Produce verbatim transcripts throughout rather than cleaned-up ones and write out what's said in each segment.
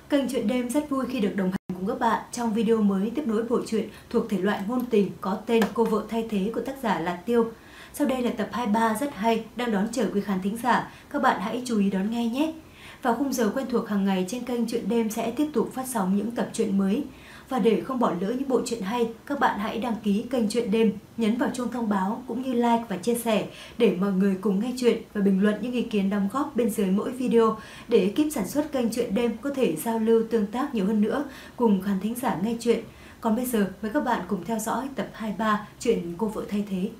Kênh Chuyện Đêm rất vui khi được đồng hành cùng các bạn trong video mới tiếp nối bộ truyện thuộc thể loại ngôn tình có tên Cô Vợ Thay Thế của tác giả là Tiêu. Sau đây là tập hai mươi ba rất hay đang đón chờ quý khán thính giả, các bạn hãy chú ý đón nghe nhé. Vào khung giờ quen thuộc hàng ngày trên kênh Chuyện Đêm sẽ tiếp tục phát sóng những tập truyện mới. Và để không bỏ lỡ những bộ truyện hay, các bạn hãy đăng ký kênh Chuyện Đêm, nhấn vào chuông thông báo cũng như like và chia sẻ để mọi người cùng nghe chuyện và bình luận những ý kiến đóng góp bên dưới mỗi video để ekip sản xuất kênh Chuyện Đêm có thể giao lưu tương tác nhiều hơn nữa cùng khán thính giả nghe chuyện. Còn bây giờ mời các bạn cùng theo dõi tập hai mươi ba chuyện Cô Vợ Thay Thế.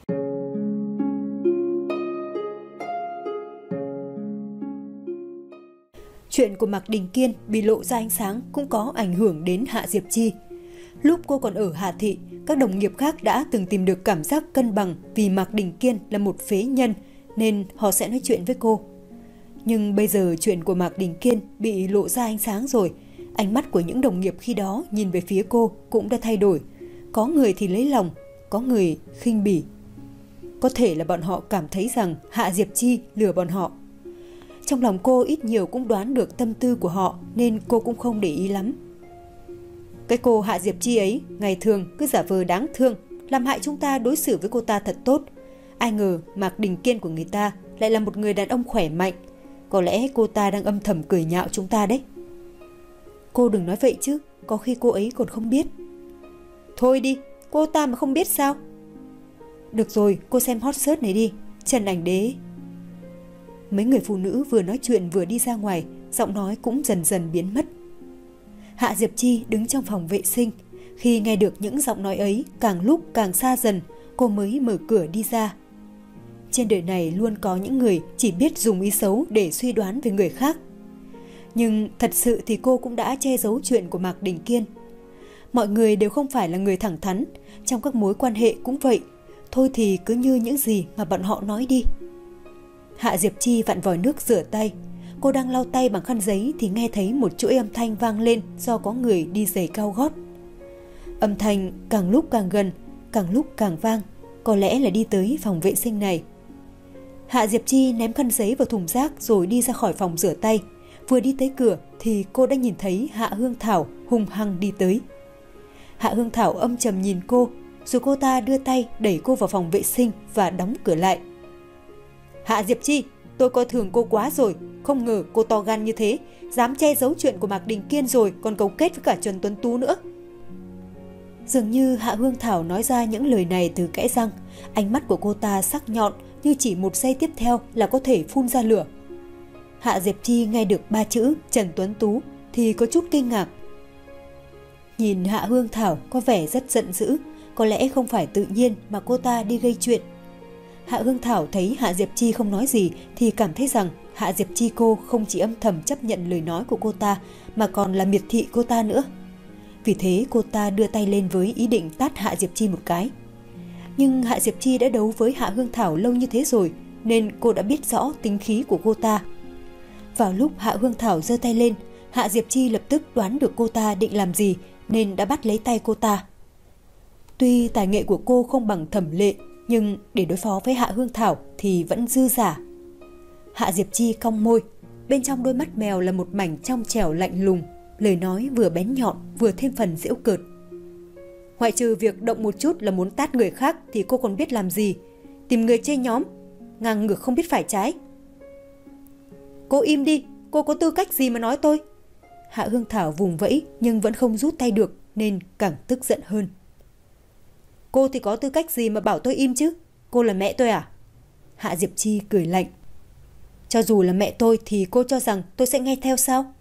Chuyện của Mạc Đình Kiên bị lộ ra ánh sáng cũng có ảnh hưởng đến Hạ Diệp Chi. Lúc cô còn ở Hà Thị, các đồng nghiệp khác đã từng tìm được cảm giác cân bằng vì Mạc Đình Kiên là một phế nhân nên họ sẽ nói chuyện với cô. Nhưng bây giờ chuyện của Mạc Đình Kiên bị lộ ra ánh sáng rồi, ánh mắt của những đồng nghiệp khi đó nhìn về phía cô cũng đã thay đổi. Có người thì lấy lòng, có người khinh bỉ. Có thể là bọn họ cảm thấy rằng Hạ Diệp Chi lừa bọn họ. Trong lòng cô ít nhiều cũng đoán được tâm tư của họ nên cô cũng không để ý lắm. Cái cô Hạ Diệp Chi ấy ngày thường cứ giả vờ đáng thương, làm hại chúng ta đối xử với cô ta thật tốt. Ai ngờ Mạc Đình Kiên của người ta lại là một người đàn ông khỏe mạnh. Có lẽ cô ta đang âm thầm cười nhạo chúng ta đấy. Cô đừng nói vậy chứ, có khi cô ấy còn không biết. Thôi đi, cô ta mà không biết sao? Được rồi, cô xem hot search này đi, Trần Ảnh Đế. Mấy người phụ nữ vừa nói chuyện vừa đi ra ngoài, giọng nói cũng dần dần biến mất. Hạ Diệp Chi đứng trong phòng vệ sinh. Khi nghe được những giọng nói ấy, càng lúc càng xa dần, cô mới mở cửa đi ra. Trên đời này luôn có những người chỉ biết dùng ý xấu để suy đoán về người khác. Nhưng thật sự thì cô cũng đã che giấu chuyện của Mạc Đình Kiên. Mọi người đều không phải là người thẳng thắn, trong các mối quan hệ cũng vậy. Thôi thì cứ như những gì mà bọn họ nói đi. Hạ Diệp Chi vặn vòi nước rửa tay. Cô đang lau tay bằng khăn giấy thì nghe thấy một chuỗi âm thanh vang lên do có người đi giày cao gót. Âm thanh càng lúc càng gần, càng lúc càng vang, có lẽ là đi tới phòng vệ sinh này. Hạ Diệp Chi ném khăn giấy vào thùng rác rồi đi ra khỏi phòng rửa tay. Vừa đi tới cửa thì cô đã nhìn thấy Hạ Hương Thảo hung hăng đi tới. Hạ Hương Thảo âm trầm nhìn cô, rồi cô ta đưa tay đẩy cô vào phòng vệ sinh và đóng cửa lại. Hạ Diệp Chi, tôi coi thường cô quá rồi, không ngờ cô to gan như thế, dám che giấu chuyện của Mạc Đình Kiên rồi còn cấu kết với cả Trần Tuấn Tú nữa. Dường như Hạ Hương Thảo nói ra những lời này từ kẽ răng, ánh mắt của cô ta sắc nhọn như chỉ một giây tiếp theo là có thể phun ra lửa. Hạ Diệp Chi nghe được ba chữ Trần Tuấn Tú thì có chút kinh ngạc. Nhìn Hạ Hương Thảo có vẻ rất giận dữ, có lẽ không phải tự nhiên mà cô ta đi gây chuyện. Hạ Hương Thảo thấy Hạ Diệp Chi không nói gì thì cảm thấy rằng Hạ Diệp Chi cô không chỉ âm thầm chấp nhận lời nói của cô ta mà còn là miệt thị cô ta nữa. Vì thế cô ta đưa tay lên với ý định tát Hạ Diệp Chi một cái. Nhưng Hạ Diệp Chi đã đấu với Hạ Hương Thảo lâu như thế rồi nên cô đã biết rõ tính khí của cô ta. Vào lúc Hạ Hương Thảo giơ tay lên, Hạ Diệp Chi lập tức đoán được cô ta định làm gì nên đã bắt lấy tay cô ta. Tuy tài nghệ của cô không bằng Thẩm Lệ, nhưng để đối phó với Hạ Hương Thảo thì vẫn dư giả. Hạ Diệp Chi cong môi, bên trong đôi mắt mèo là một mảnh trong trẻo lạnh lùng, lời nói vừa bén nhọn vừa thêm phần giễu cợt. Ngoại trừ việc động một chút là muốn tát người khác thì cô còn biết làm gì? Tìm người chơi nhóm, ngang ngược không biết phải trái. Cô im đi, cô có tư cách gì mà nói tôi? Hạ Hương Thảo vùng vẫy nhưng vẫn không rút tay được nên càng tức giận hơn. Cô thì có tư cách gì mà bảo tôi im chứ? Cô là mẹ tôi à? Hạ Diệp Chi cười lạnh. Cho dù là mẹ tôi thì cô cho rằng tôi sẽ nghe theo sao?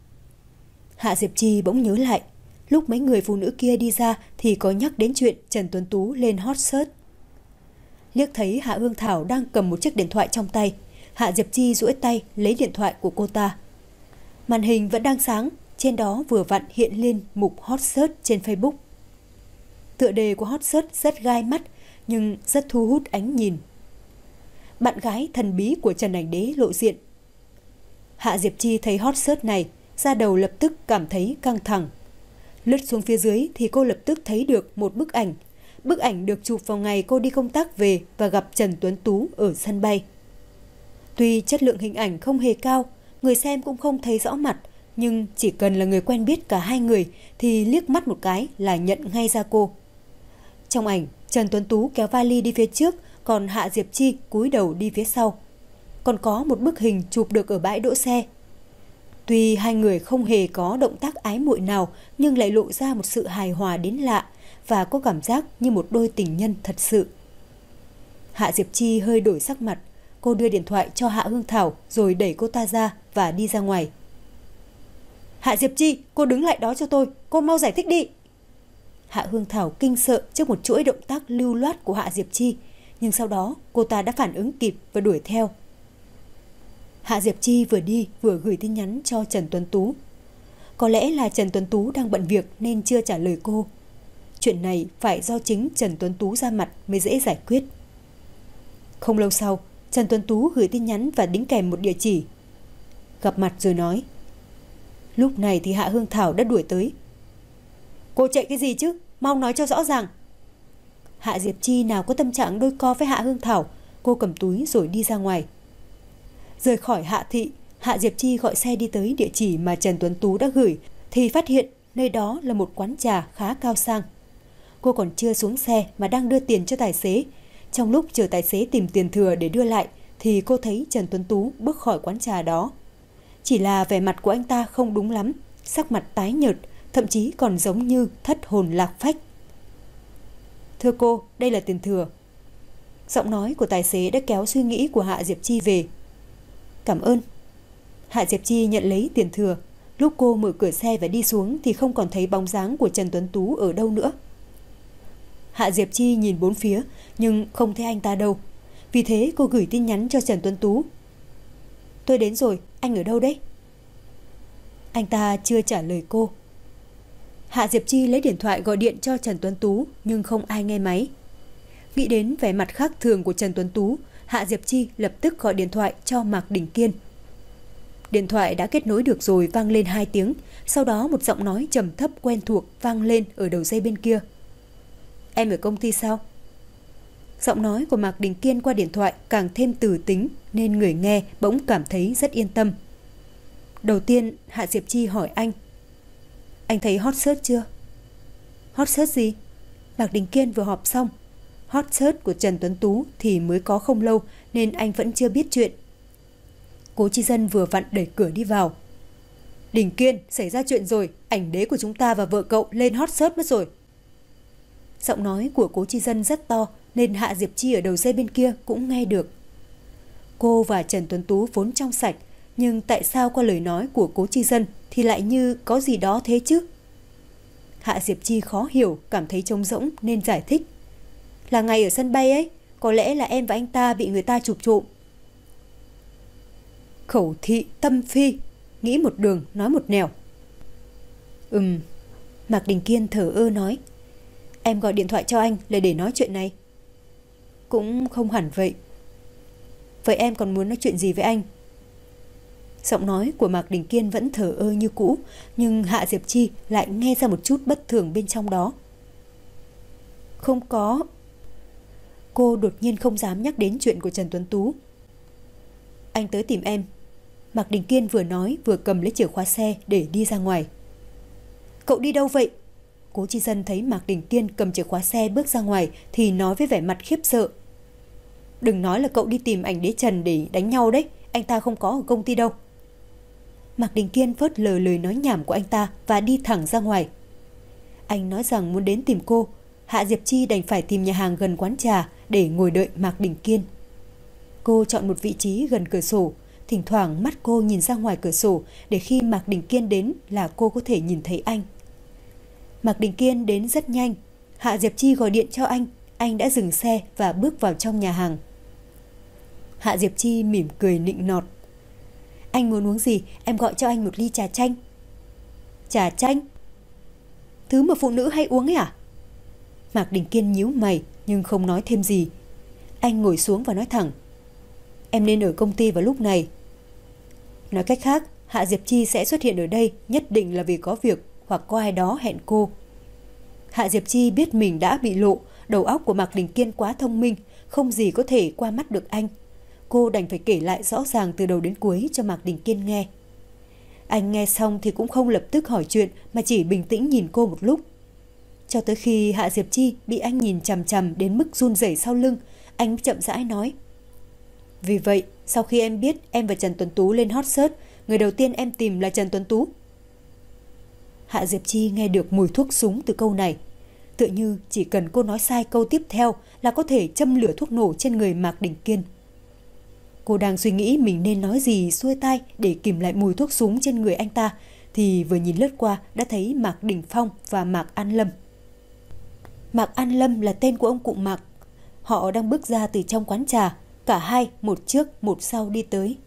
Hạ Diệp Chi bỗng nhớ lại, lúc mấy người phụ nữ kia đi ra thì có nhắc đến chuyện Trần Tuấn Tú lên hot search. Liếc thấy Hạ Hương Thảo đang cầm một chiếc điện thoại trong tay, Hạ Diệp Chi duỗi tay lấy điện thoại của cô ta. Màn hình vẫn đang sáng, trên đó vừa vặn hiện lên mục hot search trên Facebook. Tựa đề của hot search rất gai mắt nhưng rất thu hút ánh nhìn. Bạn gái thần bí của Trần Ảnh Đế lộ diện. Hạ Diệp Chi thấy hot search này, da đầu lập tức cảm thấy căng thẳng. Lướt xuống phía dưới thì cô lập tức thấy được một bức ảnh. Bức ảnh được chụp vào ngày cô đi công tác về và gặp Trần Tuấn Tú ở sân bay. Tuy chất lượng hình ảnh không hề cao, người xem cũng không thấy rõ mặt, nhưng chỉ cần là người quen biết cả hai người thì liếc mắt một cái là nhận ngay ra cô. Trong ảnh, Trần Tuấn Tú kéo vali đi phía trước, còn Hạ Diệp Chi cúi đầu đi phía sau. Còn có một bức hình chụp được ở bãi đỗ xe. Tuy hai người không hề có động tác ái muội nào nhưng lại lộ ra một sự hài hòa đến lạ và có cảm giác như một đôi tình nhân thật sự. Hạ Diệp Chi hơi đổi sắc mặt, cô đưa điện thoại cho Hạ Hương Thảo rồi đẩy cô ta ra và đi ra ngoài. Hạ Diệp Chi, cô đứng lại đó cho tôi, cô mau giải thích đi. Hạ Hương Thảo kinh sợ trước một chuỗi động tác lưu loát của Hạ Diệp Chi, nhưng sau đó cô ta đã phản ứng kịp và đuổi theo. Hạ Diệp Chi vừa đi vừa gửi tin nhắn cho Trần Tuấn Tú. Có lẽ là Trần Tuấn Tú đang bận việc nên chưa trả lời cô. Chuyện này phải do chính Trần Tuấn Tú ra mặt mới dễ giải quyết. Không lâu sau, Trần Tuấn Tú gửi tin nhắn và đính kèm một địa chỉ. Gặp mặt rồi nói. Lúc này thì Hạ Hương Thảo đã đuổi tới. Cô chạy cái gì chứ? Mau nói cho rõ ràng. Hạ Diệp Chi nào có tâm trạng đôi co với Hạ Hương Thảo, cô cầm túi rồi đi ra ngoài. Rời khỏi Hạ thị, Hạ Diệp Chi gọi xe đi tới địa chỉ mà Trần Tuấn Tú đã gửi thì phát hiện nơi đó là một quán trà khá cao sang. Cô còn chưa xuống xe mà đang đưa tiền cho tài xế. Trong lúc chờ tài xế tìm tiền thừa để đưa lại thì cô thấy Trần Tuấn Tú bước khỏi quán trà đó. Chỉ là vẻ mặt của anh ta không đúng lắm, sắc mặt tái nhợt, thậm chí còn giống như thất hồn lạc phách. Thưa cô, đây là tiền thừa. Giọng nói của tài xế đã kéo suy nghĩ của Hạ Diệp Chi về. Cảm ơn. Hạ Diệp Chi nhận lấy tiền thừa. Lúc cô mở cửa xe và đi xuống thì không còn thấy bóng dáng của Trần Tuấn Tú ở đâu nữa. Hạ Diệp Chi nhìn bốn phía nhưng không thấy anh ta đâu. Vì thế cô gửi tin nhắn cho Trần Tuấn Tú. Tôi đến rồi, anh ở đâu đấy? Anh ta chưa trả lời cô. Hạ Diệp Chi lấy điện thoại gọi điện cho Trần Tuấn Tú nhưng không ai nghe máy. Nghĩ đến vẻ mặt khác thường của Trần Tuấn Tú, Hạ Diệp Chi lập tức gọi điện thoại cho Mạc Đình Kiên. Điện thoại đã kết nối được rồi vang lên hai tiếng, sau đó một giọng nói trầm thấp quen thuộc vang lên ở đầu dây bên kia. Em ở công ty sao? Giọng nói của Mạc Đình Kiên qua điện thoại càng thêm từ tính nên người nghe bỗng cảm thấy rất yên tâm. Đầu tiên Hạ Diệp Chi hỏi anh. Anh thấy hot search chưa? Hot search gì? Mạc Đình Kiên vừa họp xong. Hot search của Trần Tuấn Tú thì mới có không lâu nên anh vẫn chưa biết chuyện. Cố Chi Dân vừa vặn đẩy cửa đi vào. Đình Kiên, xảy ra chuyện rồi, ảnh đế của chúng ta và vợ cậu lên hot search mất rồi. Giọng nói của Cố Chi Dân rất to nên Hạ Diệp Chi ở đầu dây bên kia cũng nghe được. Cô và Trần Tuấn Tú vốn trong sạch, nhưng tại sao qua lời nói của Cố Chi Dân thì lại như có gì đó thế chứ? Hạ Diệp Chi khó hiểu, cảm thấy trống rỗng nên giải thích. Là ngày ở sân bay ấy, có lẽ là em và anh ta bị người ta chụp trộm. Khẩu thị tâm phi, nghĩ một đường nói một nẻo. Ừm, Mạc Đình Kiên thở ơ nói. Em gọi điện thoại cho anh là để nói chuyện này. Cũng không hẳn vậy. Vậy em còn muốn nói chuyện gì với anh? Giọng nói của Mạc Đình Kiên vẫn thở ơ như cũ, nhưng Hạ Diệp Chi lại nghe ra một chút bất thường bên trong đó. Không có. Cô đột nhiên không dám nhắc đến chuyện của Trần Tuấn Tú. Anh tới tìm em. Mạc Đình Kiên vừa nói vừa cầm lấy chìa khóa xe để đi ra ngoài. Cậu đi đâu vậy? Cố Chi Dân thấy Mạc Đình Kiên cầm chìa khóa xe bước ra ngoài thì nói với vẻ mặt khiếp sợ. Đừng nói là cậu đi tìm ảnh đế Trần để đánh nhau đấy, anh ta không có ở công ty đâu. Mạc Đình Kiên phớt lờ lời nói nhảm của anh ta và đi thẳng ra ngoài. Anh nói rằng muốn đến tìm cô. Hạ Diệp Chi đành phải tìm nhà hàng gần quán trà để ngồi đợi Mạc Đình Kiên. Cô chọn một vị trí gần cửa sổ, thỉnh thoảng mắt cô nhìn ra ngoài cửa sổ để khi Mạc Đình Kiên đến là cô có thể nhìn thấy anh. Mạc Đình Kiên đến rất nhanh. Hạ Diệp Chi gọi điện cho anh, anh đã dừng xe và bước vào trong nhà hàng. Hạ Diệp Chi mỉm cười nịnh nọt. Anh muốn uống gì, em gọi cho anh một ly trà chanh. Trà chanh? Thứ mà phụ nữ hay uống ấy à? Mạc Đình Kiên nhíu mày nhưng không nói thêm gì. Anh ngồi xuống và nói thẳng. Em nên ở công ty vào lúc này. Nói cách khác, Hạ Diệp Chi sẽ xuất hiện ở đây nhất định là vì có việc hoặc có ai đó hẹn cô. Hạ Diệp Chi biết mình đã bị lộ, đầu óc của Mạc Đình Kiên quá thông minh, không gì có thể qua mắt được anh. Cô đành phải kể lại rõ ràng từ đầu đến cuối cho Mạc Đình Kiên nghe. Anh nghe xong thì cũng không lập tức hỏi chuyện mà chỉ bình tĩnh nhìn cô một lúc. Cho tới khi Hạ Diệp Chi bị anh nhìn chằm chằm đến mức run rẩy sau lưng, anh chậm rãi nói. Vì vậy, sau khi em biết em và Trần Tuấn Tú lên hot search, người đầu tiên em tìm là Trần Tuấn Tú. Hạ Diệp Chi nghe được mùi thuốc súng từ câu này. Tựa như chỉ cần cô nói sai câu tiếp theo là có thể châm lửa thuốc nổ trên người Mạc Đình Kiên. Cô đang suy nghĩ mình nên nói gì xuôi tai để kìm lại mùi thuốc súng trên người anh ta, thì vừa nhìn lướt qua đã thấy Mạc Đình Phong và Mạc An Lâm. Mạc An Lâm là tên của ông cụ Mạc. Họ đang bước ra từ trong quán trà, cả hai một trước một sau đi tới.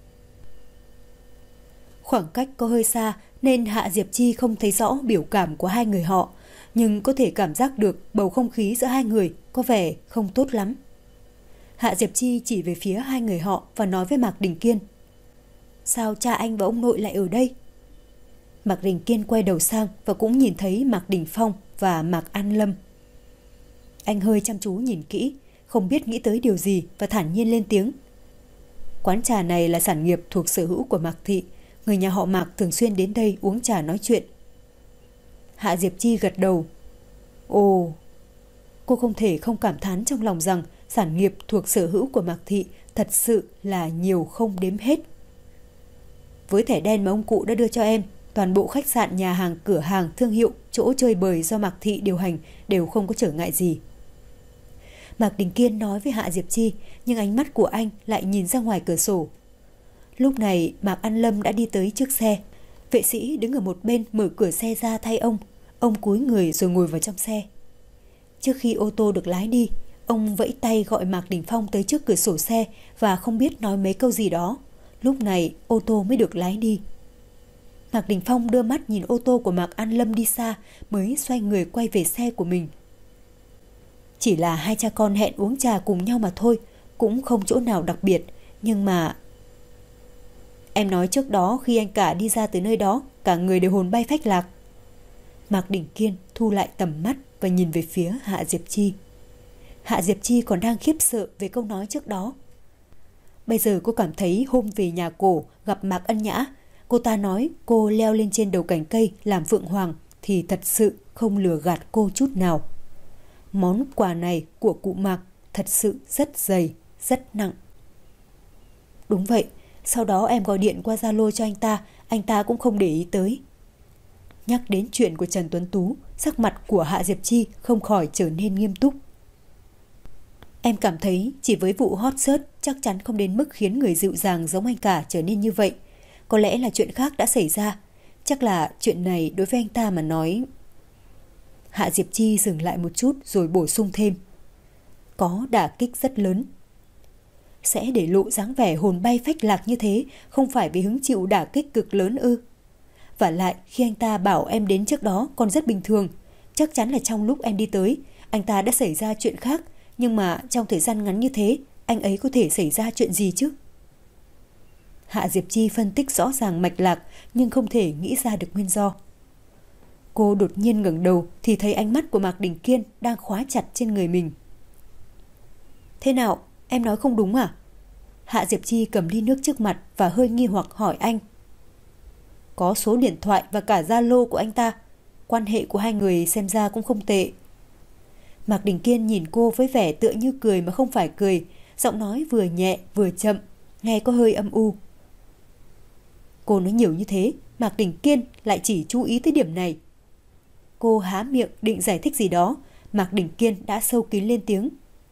Khoảng cách có hơi xa nên Hạ Diệp Chi không thấy rõ biểu cảm của hai người họ, nhưng có thể cảm giác được bầu không khí giữa hai người có vẻ không tốt lắm. Hạ Diệp Chi chỉ về phía hai người họ và nói với Mạc Đình Kiên. Sao cha anh và ông nội lại ở đây? Mạc Đình Kiên quay đầu sang và cũng nhìn thấy Mạc Đình Phong và Mạc An Lâm. Anh hơi chăm chú nhìn kỹ, không biết nghĩ tới điều gì và thản nhiên lên tiếng. Quán trà này là sản nghiệp thuộc sở hữu của Mạc Thị. Người nhà họ Mạc thường xuyên đến đây uống trà nói chuyện. Hạ Diệp Chi gật đầu. Ồ, cô không thể không cảm thán trong lòng rằng sản nghiệp thuộc sở hữu của Mạc Thị thật sự là nhiều không đếm hết. Với thẻ đen mà ông cụ đã đưa cho em, toàn bộ khách sạn, nhà hàng, cửa hàng, thương hiệu, chỗ chơi bời do Mạc Thị điều hành đều không có trở ngại gì. Mạc Đình Kiên nói với Hạ Diệp Chi, nhưng ánh mắt của anh lại nhìn ra ngoài cửa sổ. Lúc này Mạc An Lâm đã đi tới trước xe. Vệ sĩ đứng ở một bên mở cửa xe ra thay ông. Ông cúi người rồi ngồi vào trong xe. Trước khi ô tô được lái đi, ông vẫy tay gọi Mạc Đình Phong tới trước cửa sổ xe và không biết nói mấy câu gì đó. Lúc này ô tô mới được lái đi. Mạc Đình Phong đưa mắt nhìn ô tô của Mạc An Lâm đi xa mới xoay người quay về xe của mình. Chỉ là hai cha con hẹn uống trà cùng nhau mà thôi, cũng không chỗ nào đặc biệt. Nhưng mà... Em nói trước đó khi anh cả đi ra từ nơi đó, cả người đều hồn bay phách lạc. Mạc Đình Kiên thu lại tầm mắt và nhìn về phía Hạ Diệp Chi. Hạ Diệp Chi còn đang khiếp sợ về câu nói trước đó. Bây giờ cô cảm thấy hôm về nhà cổ gặp Mạc Ân Nhã, cô ta nói cô leo lên trên đầu cành cây làm phượng hoàng thì thật sự không lừa gạt cô chút nào. Món quà này của cụ Mạc thật sự rất dày, rất nặng. Đúng vậy, sau đó em gọi điện qua Zalo cho anh ta, anh ta cũng không để ý tới. Nhắc đến chuyện của Trần Tuấn Tú, sắc mặt của Hạ Diệp Chi không khỏi trở nên nghiêm túc. Em cảm thấy chỉ với vụ hot search chắc chắn không đến mức khiến người dịu dàng giống anh cả trở nên như vậy. Có lẽ là chuyện khác đã xảy ra. Chắc là chuyện này đối với anh ta mà nói... Hạ Diệp Chi dừng lại một chút rồi bổ sung thêm. Có đả kích rất lớn. Sẽ để lộ dáng vẻ hồn bay phách lạc như thế không phải vì hứng chịu đả kích cực lớn ư? Và lại khi anh ta bảo em đến trước đó còn rất bình thường. Chắc chắn là trong lúc em đi tới, anh ta đã xảy ra chuyện khác. Nhưng mà trong thời gian ngắn như thế, anh ấy có thể xảy ra chuyện gì chứ? Hạ Diệp Chi phân tích rõ ràng mạch lạc nhưng không thể nghĩ ra được nguyên do. Cô đột nhiên ngẩng đầu thì thấy ánh mắt của Mạc Đình Kiên đang khóa chặt trên người mình. Thế nào? Em nói không đúng à? Hạ Diệp Chi cầm ly nước trước mặt và hơi nghi hoặc hỏi anh. Có số điện thoại và cả Zalo của anh ta. Quan hệ của hai người xem ra cũng không tệ. Mạc Đình Kiên nhìn cô với vẻ tựa như cười mà không phải cười, giọng nói vừa nhẹ vừa chậm, nghe có hơi âm u. Cô nói nhiều như thế, Mạc Đình Kiên lại chỉ chú ý tới điểm này. Cô há miệng định giải thích gì đó, Mạc Đình Kiên đã sâu kín lên tiếng.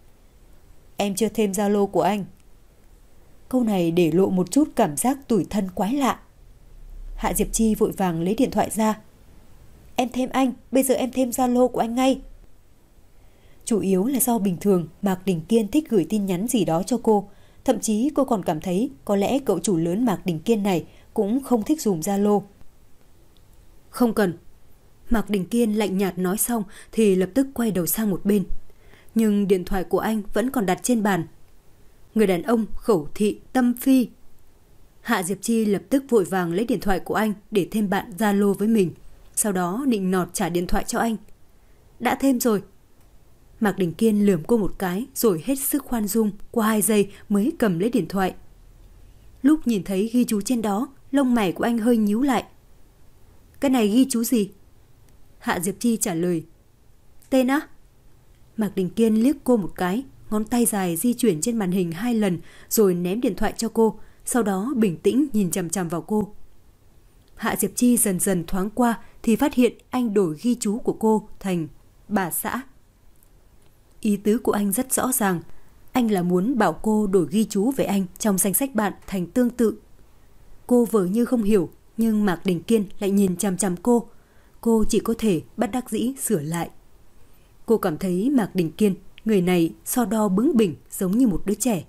Em chưa thêm Zalo của anh. Câu này để lộ một chút cảm giác tủi thân quái lạ. Hạ Diệp Chi vội vàng lấy điện thoại ra. Em thêm anh, bây giờ em thêm Zalo của anh ngay. Chủ yếu là do bình thường Mạc Đình Kiên thích gửi tin nhắn gì đó cho cô. Thậm chí cô còn cảm thấy có lẽ cậu chủ lớn Mạc Đình Kiên này cũng không thích dùng Zalo. Không cần. Mạc Đình Kiên lạnh nhạt nói xong thì lập tức quay đầu sang một bên. Nhưng điện thoại của anh vẫn còn đặt trên bàn. Người đàn ông khẩu thị tâm phi. Hạ Diệp Chi lập tức vội vàng lấy điện thoại của anh để thêm bạn Zalo với mình. Sau đó nịnh nọt trả điện thoại cho anh. Đã thêm rồi. Mạc Đình Kiên lườm cô một cái rồi hết sức khoan dung, qua hai giây mới cầm lấy điện thoại. Lúc nhìn thấy ghi chú trên đó, lông mày của anh hơi nhíu lại. Cái này ghi chú gì? Hạ Diệp Chi trả lời. Tên á? Mạc Đình Kiên liếc cô một cái, ngón tay dài di chuyển trên màn hình hai lần rồi ném điện thoại cho cô, sau đó bình tĩnh nhìn chằm chằm vào cô. Hạ Diệp Chi dần dần thoáng qua thì phát hiện anh đổi ghi chú của cô thành bà xã. Ý tứ của anh rất rõ ràng, anh là muốn bảo cô đổi ghi chú về anh trong danh sách bạn thành tương tự. Cô vờ như không hiểu, nhưng Mạc Đình Kiên lại nhìn chằm chằm cô. Cô chỉ có thể bất đắc dĩ sửa lại. Cô cảm thấy Mạc Đình Kiên, người này so đo bướng bỉnh giống như một đứa trẻ.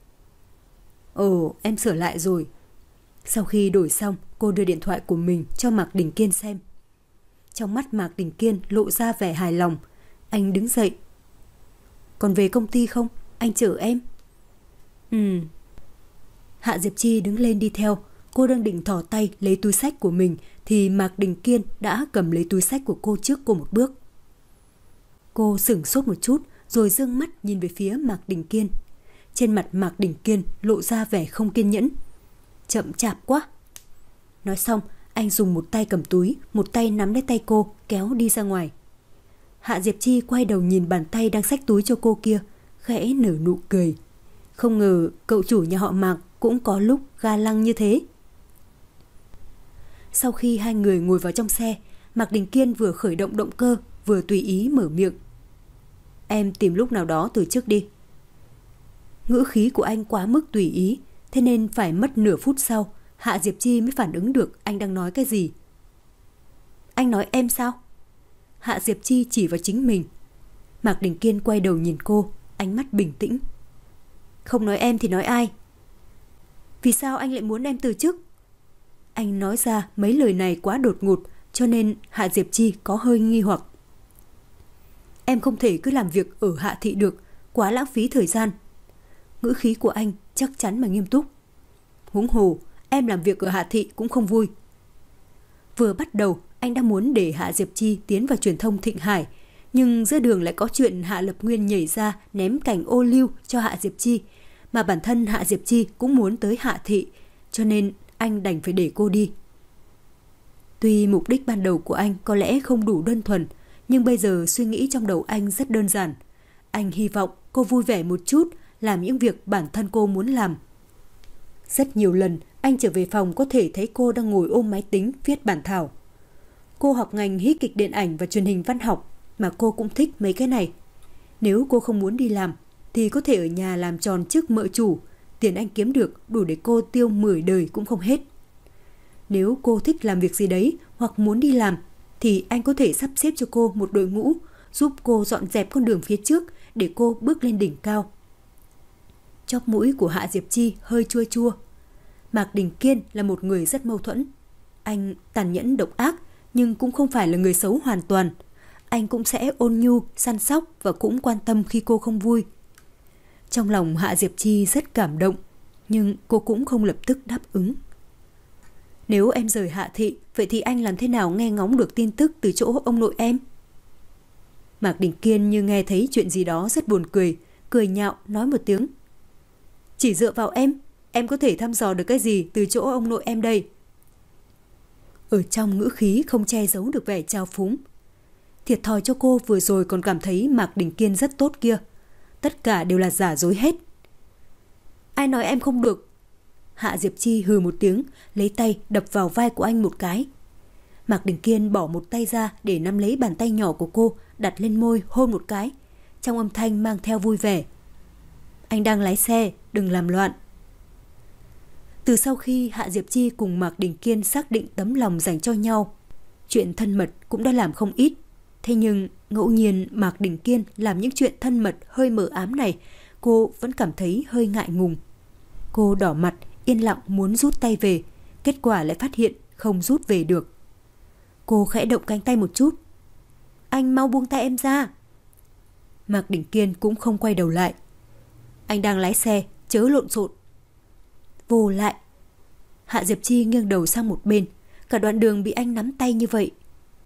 Ồ, em sửa lại rồi. Sau khi đổi xong, cô đưa điện thoại của mình cho Mạc Đình Kiên xem. Trong mắt Mạc Đình Kiên lộ ra vẻ hài lòng. Anh đứng dậy. Còn về công ty không? Anh chở em. Ừ. Hạ Diệp Chi đứng lên đi theo. Cô đang định thò tay lấy túi xách của mình thì Mạc Đình Kiên đã cầm lấy túi xách của cô trước cô một bước. Cô sửng sốt một chút rồi dương mắt nhìn về phía Mạc Đình Kiên. Trên mặt Mạc Đình Kiên lộ ra vẻ không kiên nhẫn. Chậm chạp quá. Nói xong, anh dùng một tay cầm túi, một tay nắm lấy tay cô, kéo đi ra ngoài. Hạ Diệp Chi quay đầu nhìn bàn tay đang xách túi cho cô kia, khẽ nở nụ cười. Không ngờ cậu chủ nhà họ Mạc cũng có lúc ga lăng như thế. Sau khi hai người ngồi vào trong xe, Mạc Đình Kiên vừa khởi động động cơ, vừa tùy ý mở miệng. Em tìm lúc nào đó từ trước đi. Ngữ khí của anh quá mức tùy ý, thế nên phải mất nửa phút sau, Hạ Diệp Chi mới phản ứng được anh đang nói cái gì. Anh nói em sao? Hạ Diệp Chi chỉ vào chính mình. Mạc Đình Kiên quay đầu nhìn cô, ánh mắt bình tĩnh. Không nói em thì nói ai? Vì sao anh lại muốn em từ chức? Anh nói ra mấy lời này quá đột ngột, cho nên Hạ Diệp Chi có hơi nghi hoặc. Em không thể cứ làm việc ở Hạ Thị được, quá lãng phí thời gian. Ngữ khí của anh chắc chắn mà nghiêm túc. Huống hồ, em làm việc ở Hạ Thị cũng không vui. Vừa bắt đầu, anh đã muốn để Hạ Diệp Chi tiến vào truyền thông Thịnh Hải, nhưng giữa đường lại có chuyện Hạ Lập Nguyên nhảy ra ném cảnh ô liu cho Hạ Diệp Chi, mà bản thân Hạ Diệp Chi cũng muốn tới Hạ Thị, cho nên anh đành phải để cô đi. Tuy mục đích ban đầu của anh có lẽ không đủ đơn thuần, nhưng bây giờ suy nghĩ trong đầu anh rất đơn giản. Anh hy vọng cô vui vẻ một chút, làm những việc bản thân cô muốn làm. Rất nhiều lần anh trở về phòng có thể thấy cô đang ngồi ôm máy tính viết bản thảo. Cô học ngành hí kịch điện ảnh và truyền hình văn học, mà cô cũng thích mấy cái này. Nếu cô không muốn đi làm thì có thể ở nhà làm tròn chức mợ chủ, tiền anh kiếm được đủ để cô tiêu mười đời cũng không hết. Nếu cô thích làm việc gì đấy hoặc muốn đi làm thì anh có thể sắp xếp cho cô một đội ngũ, giúp cô dọn dẹp con đường phía trước để cô bước lên đỉnh cao. Chóp mũi của Hạ Diệp Chi hơi chua chua. Mạc Đình Kiên là một người rất mâu thuẫn. Anh tàn nhẫn độc ác nhưng cũng không phải là người xấu hoàn toàn. Anh cũng sẽ ôn nhu, săn sóc và cũng quan tâm khi cô không vui. Trong lòng Hạ Diệp Chi rất cảm động, nhưng cô cũng không lập tức đáp ứng. Nếu em rời Hạ Thị, vậy thì anh làm thế nào nghe ngóng được tin tức từ chỗ ông nội em? Mạc Đình Kiên như nghe thấy chuyện gì đó rất buồn cười, cười nhạo nói một tiếng. Chỉ dựa vào em, em có thể thăm dò được cái gì từ chỗ ông nội em đây? Ở trong ngữ khí không che giấu được vẻ trào phúng. Thiệt thòi cho cô vừa rồi còn cảm thấy Mạc Đình Kiên rất tốt kia. Tất cả đều là giả dối hết. Ai nói em không được? Hạ Diệp Chi hừ một tiếng, lấy tay đập vào vai của anh một cái. Mạc Đình Kiên bỏ một tay ra để nắm lấy bàn tay nhỏ của cô, đặt lên môi hôn một cái, trong âm thanh mang theo vui vẻ. Anh đang lái xe, đừng làm loạn. Từ sau khi Hạ Diệp Chi cùng Mạc Đình Kiên xác định tấm lòng dành cho nhau, chuyện thân mật cũng đã làm không ít. Thế nhưng ngẫu nhiên Mạc Đình Kiên làm những chuyện thân mật hơi mờ ám này, cô vẫn cảm thấy hơi ngại ngùng. Cô đỏ mặt, yên lặng muốn rút tay về, kết quả lại phát hiện không rút về được. Cô khẽ động cánh tay một chút. Anh mau buông tay em ra. Mạc Đình Kiên cũng không quay đầu lại. Anh đang lái xe, chớ lộn xộn. Vô lại. Hạ Diệp Chi nghiêng đầu sang một bên, cả đoạn đường bị anh nắm tay như vậy.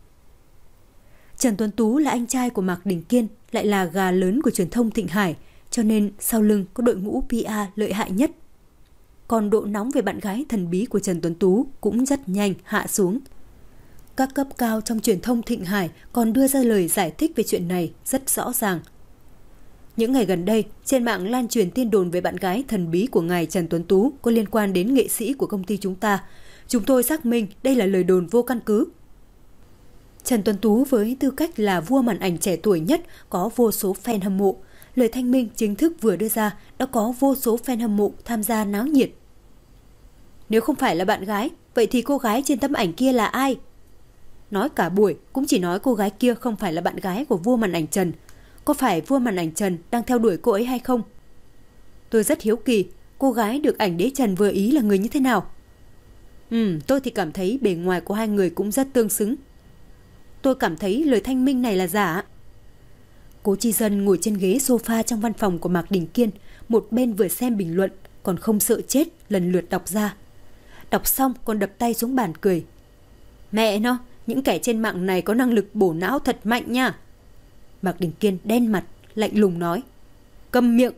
Trần Tuấn Tú là anh trai của Mạc Đình Kiên, lại là gà lớn của truyền thông Thịnh Hải, cho nên sau lưng có đội ngũ pê e lợi hại nhất. Còn độ nóng về bạn gái thần bí của Trần Tuấn Tú cũng rất nhanh hạ xuống. Các cấp cao trong truyền thông Thịnh Hải còn đưa ra lời giải thích về chuyện này rất rõ ràng. Những ngày gần đây, trên mạng lan truyền tin đồn về bạn gái thần bí của ngài Trần Tuấn Tú có liên quan đến nghệ sĩ của công ty chúng ta. Chúng tôi xác minh đây là lời đồn vô căn cứ. Trần Tuấn Tú với tư cách là vua màn ảnh trẻ tuổi nhất có vô số fan hâm mộ. Lời thanh minh chính thức vừa đưa ra đã có vô số fan hâm mộ tham gia náo nhiệt. Nếu không phải là bạn gái, vậy thì cô gái trên tấm ảnh kia là ai? Nói cả buổi cũng chỉ nói cô gái kia không phải là bạn gái của vua màn ảnh Trần. Có phải vua màn ảnh Trần đang theo đuổi cô ấy hay không? Tôi rất hiếu kỳ, cô gái được ảnh đế Trần vừa ý là người như thế nào? Ừ, tôi thì cảm thấy bề ngoài của hai người cũng rất tương xứng. Tôi cảm thấy lời thanh minh này là giả. Cố Chi Dân ngồi trên ghế sofa trong văn phòng của Mạc Đình Kiên, một bên vừa xem bình luận, còn không sợ chết lần lượt đọc ra. Đọc xong còn đập tay xuống bàn cười. Mẹ nó, những kẻ trên mạng này có năng lực bổ não thật mạnh nha. Mạc Đình Kiên đen mặt, lạnh lùng nói. Câm miệng.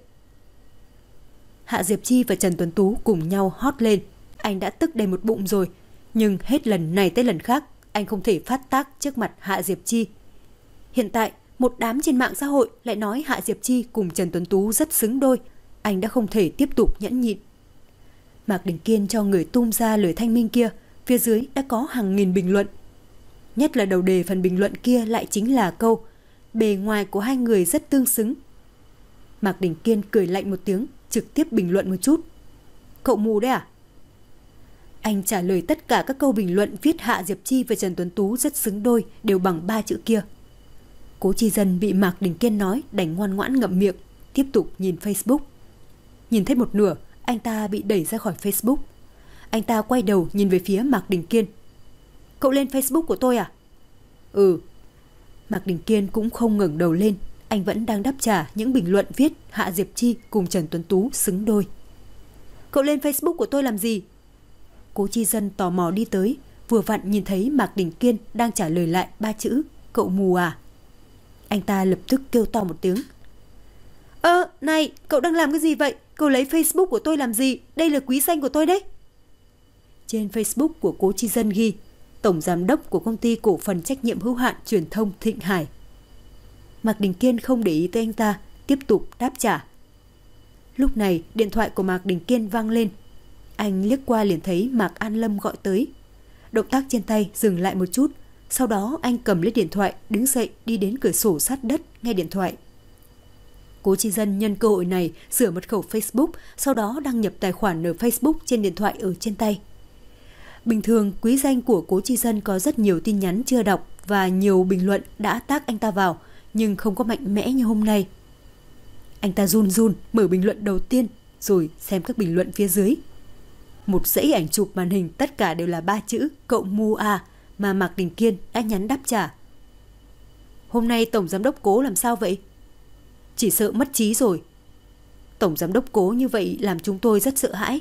Hạ Diệp Chi và Trần Tuấn Tú cùng nhau hót lên. Anh đã tức đầy một bụng rồi, nhưng hết lần này tới lần khác, anh không thể phát tác trước mặt Hạ Diệp Chi. Hiện tại, một đám trên mạng xã hội lại nói Hạ Diệp Chi cùng Trần Tuấn Tú rất xứng đôi. Anh đã không thể tiếp tục nhẫn nhịn. Mạc Đình Kiên cho người tung ra lời thanh minh kia, phía dưới đã có hàng nghìn bình luận. Nhất là đầu đề phần bình luận kia lại chính là câu bề ngoài của hai người rất tương xứng. Mạc Đình Kiên cười lạnh một tiếng, trực tiếp bình luận một chút. Cậu mù đấy à? Anh trả lời tất cả các câu bình luận viết Hạ Diệp Chi và Trần Tuấn Tú rất xứng đôi đều bằng ba chữ kia. Cố Chi Dân bị Mạc Đình Kiên nói đành ngoan ngoãn ngậm miệng, tiếp tục nhìn Facebook. Nhìn thấy một nửa, anh ta bị đẩy ra khỏi Facebook. Anh ta quay đầu nhìn về phía Mạc Đình Kiên. Cậu lên Facebook của tôi à? Ừ. Mạc Đình Kiên cũng không ngẩng đầu lên, anh vẫn đang đáp trả những bình luận viết Hạ Diệp Chi cùng Trần Tuấn Tú xứng đôi. Cậu lên Facebook của tôi làm gì? Cố Chi Dân tò mò đi tới, vừa vặn nhìn thấy Mạc Đình Kiên đang trả lời lại ba chữ cậu mù à. Anh ta lập tức kêu to một tiếng. Ơ, này, cậu đang làm cái gì vậy? Cậu lấy Facebook của tôi làm gì? Đây là quý danh của tôi đấy. Trên Facebook của Cố Chi Dân ghi Tổng Giám đốc của Công ty Cổ phần Trách nhiệm hữu hạn Truyền thông Thịnh Hải. Mạc Đình Kiên không để ý tới anh ta, tiếp tục đáp trả. Lúc này điện thoại của Mạc Đình Kiên vang lên. Anh liếc qua liền thấy Mạc An Lâm gọi tới. Động tác trên tay dừng lại một chút, sau đó anh cầm lấy điện thoại, đứng dậy đi đến cửa sổ sát đất nghe điện thoại. Cố Chi Dân nhân cơ hội này sửa mật khẩu Facebook, sau đó đăng nhập tài khoản ở Facebook trên điện thoại ở trên tay. Bình thường quý danh của Cố Chi Dân có rất nhiều tin nhắn chưa đọc và nhiều bình luận đã tag anh ta vào, nhưng không có mạnh mẽ như hôm nay. Anh ta run run mở bình luận đầu tiên rồi xem các bình luận phía dưới. Một dãy ảnh chụp màn hình tất cả đều là ba chữ cậu mù à mà Mạc Đình Kiên đã nhắn đáp trả. Hôm nay Tổng Giám đốc Cố làm sao vậy? Chỉ sợ mất trí rồi. Tổng Giám đốc Cố như vậy làm chúng tôi rất sợ hãi.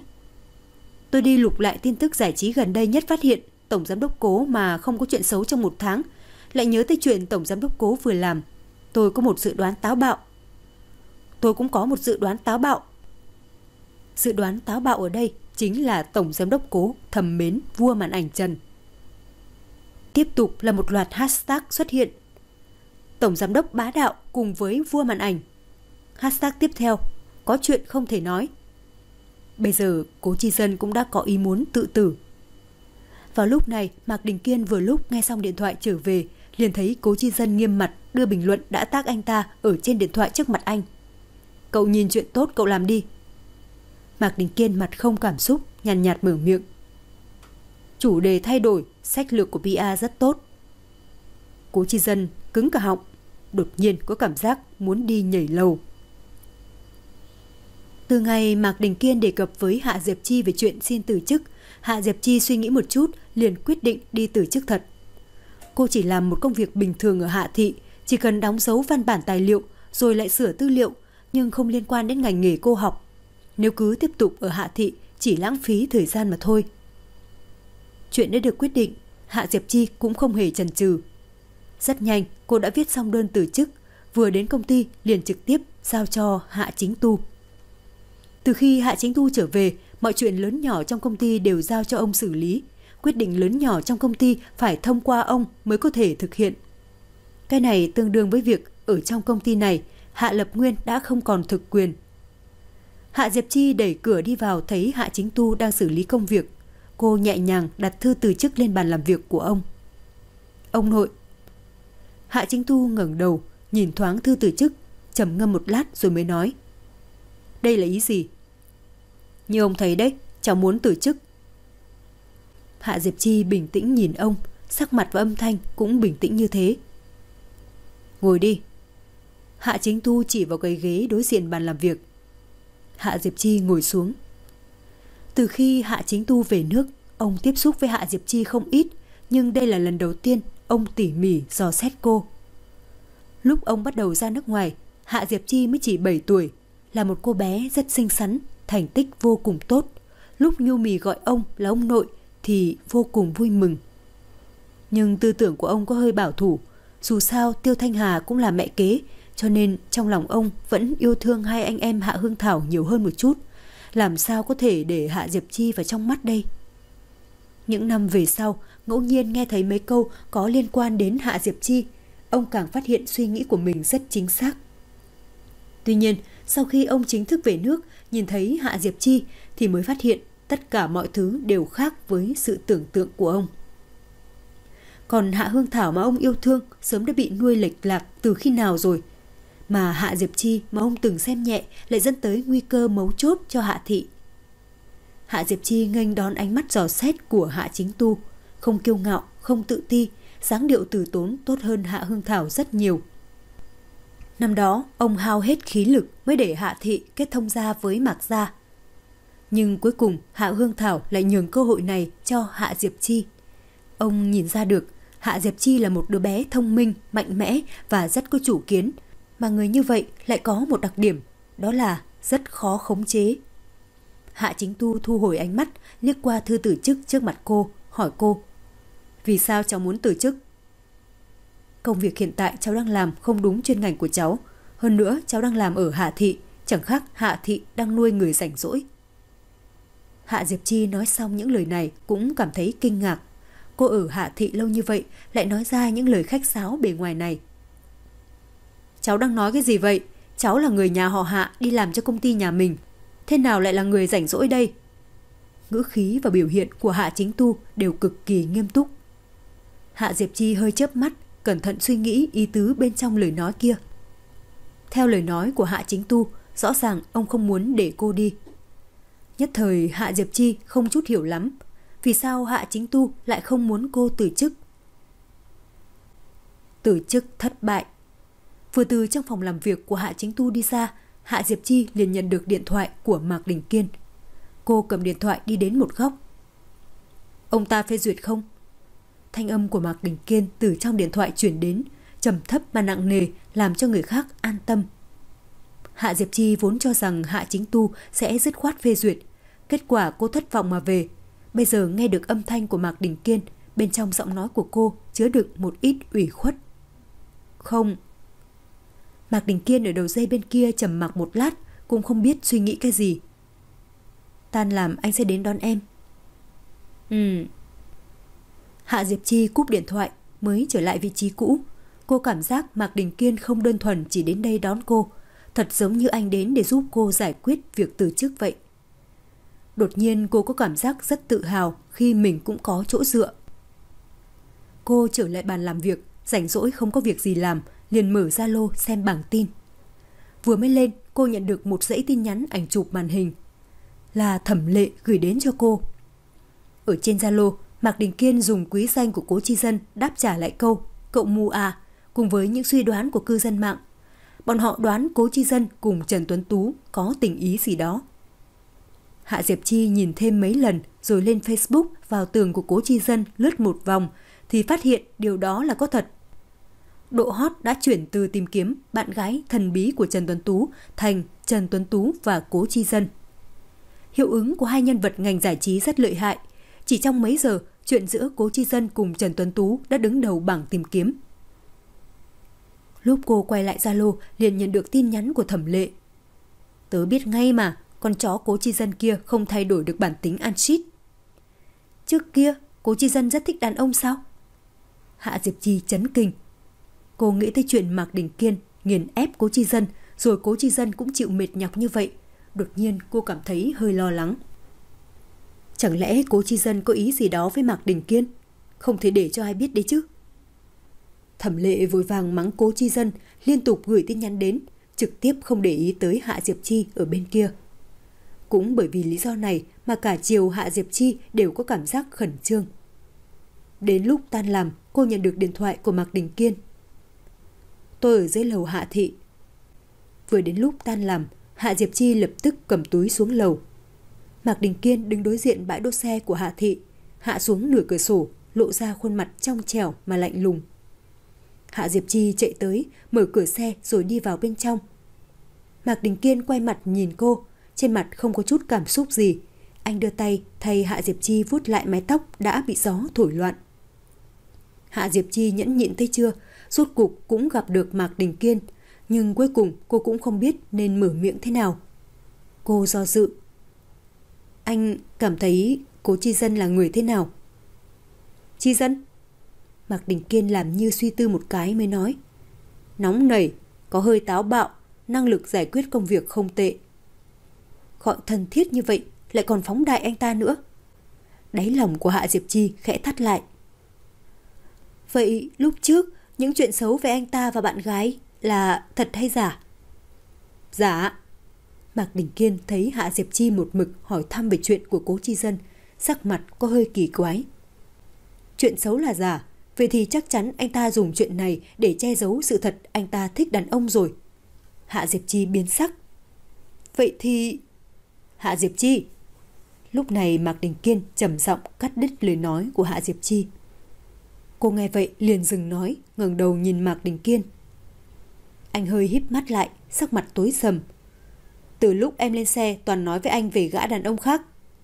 Tôi đi lục lại tin tức giải trí gần đây nhất phát hiện Tổng Giám đốc Cố mà không có chuyện xấu trong một tháng. Lại nhớ tới chuyện Tổng Giám đốc Cố vừa làm. Tôi có một dự đoán táo bạo. Tôi cũng có một dự đoán táo bạo. Dự đoán táo bạo ở đây chính là Tổng Giám đốc Cố thầm mến vua màn ảnh Trần. Tiếp tục là một loạt hashtag xuất hiện. Tổng Giám đốc bá đạo cùng với vua màn ảnh. Hashtag tiếp theo, có chuyện không thể nói. Bây giờ Cố Chi Dân cũng đã có ý muốn tự tử. Vào lúc này Mạc Đình Kiên vừa lúc nghe xong điện thoại trở về, liền thấy Cố Chi Dân nghiêm mặt đưa bình luận đã tag anh ta ở trên điện thoại trước mặt anh. Cậu nhìn chuyện tốt cậu làm đi. Mạc Đình Kiên mặt không cảm xúc, nhàn nhạt, nhạt mở miệng. Chủ đề thay đổi, sách lược của pê e rất tốt. Cố Chi Dân cứng cả họng, đột nhiên có cảm giác muốn đi nhảy lầu. Từ ngày Mạc Đình Kiên đề cập với Hạ Diệp Chi về chuyện xin từ chức, Hạ Diệp Chi suy nghĩ một chút liền quyết định đi từ chức thật. Cô chỉ làm một công việc bình thường ở Hạ Thị, chỉ cần đóng dấu văn bản tài liệu rồi lại sửa tư liệu, nhưng không liên quan đến ngành nghề cô học. Nếu cứ tiếp tục ở Hạ Thị chỉ lãng phí thời gian mà thôi. Chuyện đã được quyết định, Hạ Diệp Chi cũng không hề chần chừ. Rất nhanh cô đã viết xong đơn từ chức, vừa đến công ty liền trực tiếp giao cho Hạ Chính Tu. Từ khi Hạ Chính Tu trở về, mọi chuyện lớn nhỏ trong công ty đều giao cho ông xử lý. quyết định lớn nhỏ trong công ty phải thông qua ông mới có thể thực hiện. Cái này tương đương với việc ở trong công ty này, Hạ Lập Nguyên đã không còn thực quyền. Hạ Diệp Chi đẩy cửa đi vào thấy Hạ Chính Tu đang xử lý công việc. Cô nhẹ nhàng đặt thư từ chức lên bàn làm việc của ông. Ông nội. Hạ Chính Tu ngẩng đầu, nhìn thoáng thư từ chức, trầm ngâm một lát rồi mới nói. Đây là ý gì? Như ông thấy đấy, cháu muốn từ chức. Hạ Diệp Chi bình tĩnh nhìn ông, sắc mặt và âm thanh cũng bình tĩnh như thế. Ngồi đi. Hạ Chính Tu chỉ vào cái ghế đối diện bàn làm việc. Hạ Diệp Chi ngồi xuống. Từ khi Hạ Chính Tu về nước, ông tiếp xúc với Hạ Diệp Chi không ít, nhưng đây là lần đầu tiên ông tỉ mỉ dò xét cô. Lúc ông bắt đầu ra nước ngoài, Hạ Diệp Chi mới chỉ bảy tuổi, là một cô bé rất xinh xắn, thành tích vô cùng tốt. Lúc Nhu Mì gọi ông là ông nội thì vô cùng vui mừng. Nhưng tư tưởng của ông có hơi bảo thủ, dù sao Tiêu Thanh Hà cũng là mẹ kế, cho nên trong lòng ông vẫn yêu thương hai anh em Hạ Hương Thảo nhiều hơn một chút. Làm sao có thể để Hạ Diệp Chi vào trong mắt đây? Những năm về sau, ngẫu nhiên nghe thấy mấy câu có liên quan đến Hạ Diệp Chi, ông càng phát hiện suy nghĩ của mình rất chính xác. Tuy nhiên, sau khi ông chính thức về nước, nhìn thấy Hạ Diệp Chi thì mới phát hiện tất cả mọi thứ đều khác với sự tưởng tượng của ông. Còn Hạ Hương Thảo mà ông yêu thương sớm đã bị nuôi lệch lạc từ khi nào rồi. Mà Hạ Diệp Chi mà ông từng xem nhẹ lại dẫn tới nguy cơ mấu chốt cho Hạ thị. Hạ Diệp Chi nghênh đón ánh mắt dò xét của Hạ Chính Tu, không kiêu ngạo, không tự ti, dáng điệu từ tốn tốt hơn Hạ Hương Thảo rất nhiều. Năm đó, ông hao hết khí lực mới để Hạ thị kết thông gia với Mạc gia. Nhưng cuối cùng Hạ Hương Thảo lại nhường cơ hội này cho Hạ Diệp Chi. Ông nhìn ra được Hạ Diệp Chi là một đứa bé thông minh, mạnh mẽ và rất có chủ kiến, mà người như vậy lại có một đặc điểm, đó là rất khó khống chế. Hạ Chính Tu thu hồi ánh mắt, liếc qua thư từ chức trước mặt cô, hỏi cô. Vì sao cháu muốn từ chức? Công việc hiện tại cháu đang làm không đúng chuyên ngành của cháu. Hơn nữa cháu đang làm ở Hạ thị, chẳng khác Hạ thị đang nuôi người rảnh rỗi. Hạ Diệp Chi nói xong những lời này cũng cảm thấy kinh ngạc. Cô ở Hạ thị lâu như vậy lại nói ra những lời khách sáo bề ngoài này. Cháu đang nói cái gì vậy? Cháu là người nhà họ Hạ đi làm cho công ty nhà mình. Thế nào lại là người rảnh rỗi đây? Ngữ khí và biểu hiện của Hạ Chính Tu đều cực kỳ nghiêm túc. Hạ Diệp Chi hơi chớp mắt, cẩn thận suy nghĩ ý tứ bên trong lời nói kia. Theo lời nói của Hạ Chính Tu, rõ ràng ông không muốn để cô đi. Nhất thời Hạ Diệp Chi không chút hiểu lắm. Vì sao Hạ Chính Tu lại không muốn cô từ chức? Từ chức thất bại. Vừa từ trong phòng làm việc của Hạ Chính Tu đi ra, Hạ Diệp Chi liền nhận được điện thoại của Mạc Đình Kiên. Cô cầm điện thoại đi đến một góc. Ông ta phê duyệt không? Thanh âm của Mạc Đình Kiên từ trong điện thoại chuyển đến, trầm thấp mà nặng nề, làm cho người khác an tâm. Hạ Diệp Chi vốn cho rằng Hạ Chính Tu sẽ dứt khoát phê duyệt. Kết quả cô thất vọng mà về. Bây giờ nghe được âm thanh của Mạc Đình Kiên, bên trong giọng nói của cô chứa đựng một ít ủy khuất. Không. Mạc Đình Kiên ở đầu dây bên kia trầm mặc một lát, cũng không biết suy nghĩ cái gì. Tan làm anh sẽ đến đón em. Ừ. Hạ Diệp Chi cúp điện thoại, mới trở lại vị trí cũ. Cô cảm giác Mạc Đình Kiên không đơn thuần chỉ đến đây đón cô, thật giống như anh đến để giúp cô giải quyết việc từ chức vậy. Đột nhiên cô có cảm giác rất tự hào khi mình cũng có chỗ dựa. Cô trở lại bàn làm việc, rảnh rỗi không có việc gì làm, liền mở Zalo xem bảng tin. Vừa mới lên, cô nhận được một dãy tin nhắn ảnh chụp màn hình. Là Thẩm Lệ gửi đến cho cô. Ở trên Zalo, Mạc Đình Kiên dùng quý danh của Cố Chi Dân đáp trả lại câu cậu mù à, cùng với những suy đoán của cư dân mạng. Bọn họ đoán Cố Chi Dân cùng Trần Tuấn Tú có tình ý gì đó. Hạ Diệp Chi nhìn thêm mấy lần rồi lên Facebook vào tường của Cố Chi Dân lướt một vòng thì phát hiện điều đó là có thật. Độ hot đã chuyển từ tìm kiếm bạn gái thần bí của Trần Tuấn Tú thành Trần Tuấn Tú và Cố Chi Dân. Hiệu ứng của hai nhân vật ngành giải trí rất lợi hại. Chỉ trong mấy giờ, chuyện giữa Cố Chi Dân cùng Trần Tuấn Tú đã đứng đầu bảng tìm kiếm. Lúc cô quay lại Zalo liền nhận được tin nhắn của Thẩm Lệ. Tớ biết ngay mà, con chó Cố Chi Dân kia không thay đổi được bản tính ăn shit. Trước kia, Cố Chi Dân rất thích đàn ông sao? Hạ Diệp Chi chấn kinh. Cô nghĩ tới chuyện Mạc Đình Kiên nghiền ép Cố Chi Dân, rồi Cố Chi Dân cũng chịu mệt nhọc như vậy. Đột nhiên cô cảm thấy hơi lo lắng. Chẳng lẽ Cố Chi Dân có ý gì đó với Mạc Đình Kiên? Không thể để cho ai biết đấy chứ. Thẩm Lệ vội vàng mắng Cố Chi Dân, liên tục gửi tin nhắn đến, trực tiếp không để ý tới Hạ Diệp Chi ở bên kia. Cũng bởi vì lý do này mà cả chiều Hạ Diệp Chi đều có cảm giác khẩn trương. Đến lúc tan làm, cô nhận được điện thoại của Mạc Đình Kiên. Tôi ở dưới lầu Hạ thị. Vừa đến lúc tan làm, Hạ Diệp Chi lập tức cầm túi xuống lầu. Mạc Đình Kiên đứng đối diện bãi đỗ xe của Hạ thị, hạ xuống nửa cửa sổ, lộ ra khuôn mặt trong trẻo mà lạnh lùng. Hạ Diệp Chi chạy tới, mở cửa xe rồi đi vào bên trong. Mạc Đình Kiên quay mặt nhìn cô, trên mặt không có chút cảm xúc gì. Anh đưa tay thay Hạ Diệp Chi vuốt lại mái tóc đã bị gió thổi loạn. Hạ Diệp Chi nhẫn nhịn tới chưa, rốt cục cũng gặp được Mạc Đình Kiên, nhưng cuối cùng cô cũng không biết nên mở miệng thế nào. Cô do dự. Anh cảm thấy Cố Chi Dân là người thế nào? Chi Dân? Mạc Đình Kiên làm như suy tư một cái mới nói. Nóng nảy, có hơi táo bạo, năng lực giải quyết công việc không tệ. Gọi thân thiết như vậy lại còn phóng đại anh ta nữa. Đáy lòng của Hạ Diệp Chi khẽ thắt lại. Vậy lúc trước những chuyện xấu về anh ta và bạn gái là thật hay giả? Giả. Mạc Đình Kiên thấy Hạ Diệp Chi một mực hỏi thăm về chuyện của Cố Chi Dân, sắc mặt có hơi kỳ quái. Chuyện xấu là giả, vậy thì chắc chắn anh ta dùng chuyện này để che giấu sự thật anh ta thích đàn ông rồi. Hạ Diệp Chi biến sắc. Vậy thì... Hạ Diệp Chi. Lúc này Mạc Đình Kiên trầm giọng cắt đứt lời nói của Hạ Diệp Chi. Cô nghe vậy liền dừng nói, ngẩng đầu nhìn Mạc Đình Kiên. Anh hơi híp mắt lại, sắc mặt tối sầm. Từ lúc em lên xe toàn nói với anh về gã đàn ông khác.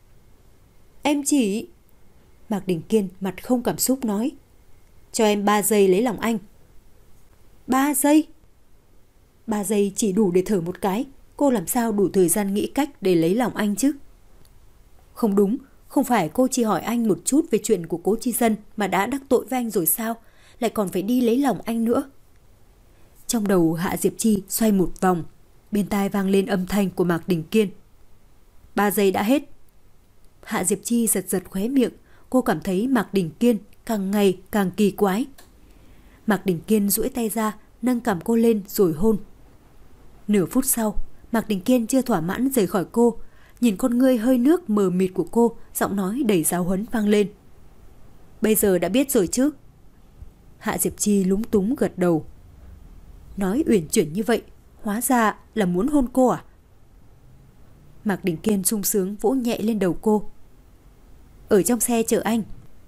Em chỉ... Mạc Đình Kiên mặt không cảm xúc nói. Cho em ba giây lấy lòng anh. Ba giây? Ba giây chỉ đủ để thở một cái. Cô làm sao đủ thời gian nghĩ cách để lấy lòng anh chứ? Không đúng, không phải cô chỉ hỏi anh một chút về chuyện của Cố Chi Dân mà đã đắc tội với anh rồi sao? Lại còn phải đi lấy lòng anh nữa. Trong đầu Hạ Diệp Chi xoay một vòng, bên tai vang lên âm thanh của Mạc Đình Kiên. Ba giây đã hết. Hạ Diệp Chi giật giật khóe miệng, cô cảm thấy Mạc Đình Kiên càng ngày càng kỳ quái. Mạc Đình Kiên duỗi tay ra, nâng cằm cô lên rồi hôn. Nửa phút sau, Mạc Đình Kiên chưa thỏa mãn rời khỏi cô, nhìn con ngươi hơi nước mờ mịt của cô, giọng nói đầy giáo huấn vang lên. Bây giờ đã biết rồi chứ? Hạ Diệp Chi lúng túng gật đầu. Nói uyển chuyển như vậy, hóa ra là muốn hôn cô à? Mạc Đình Kiên sung sướng vỗ nhẹ lên đầu cô. Ở trong xe chờ anh.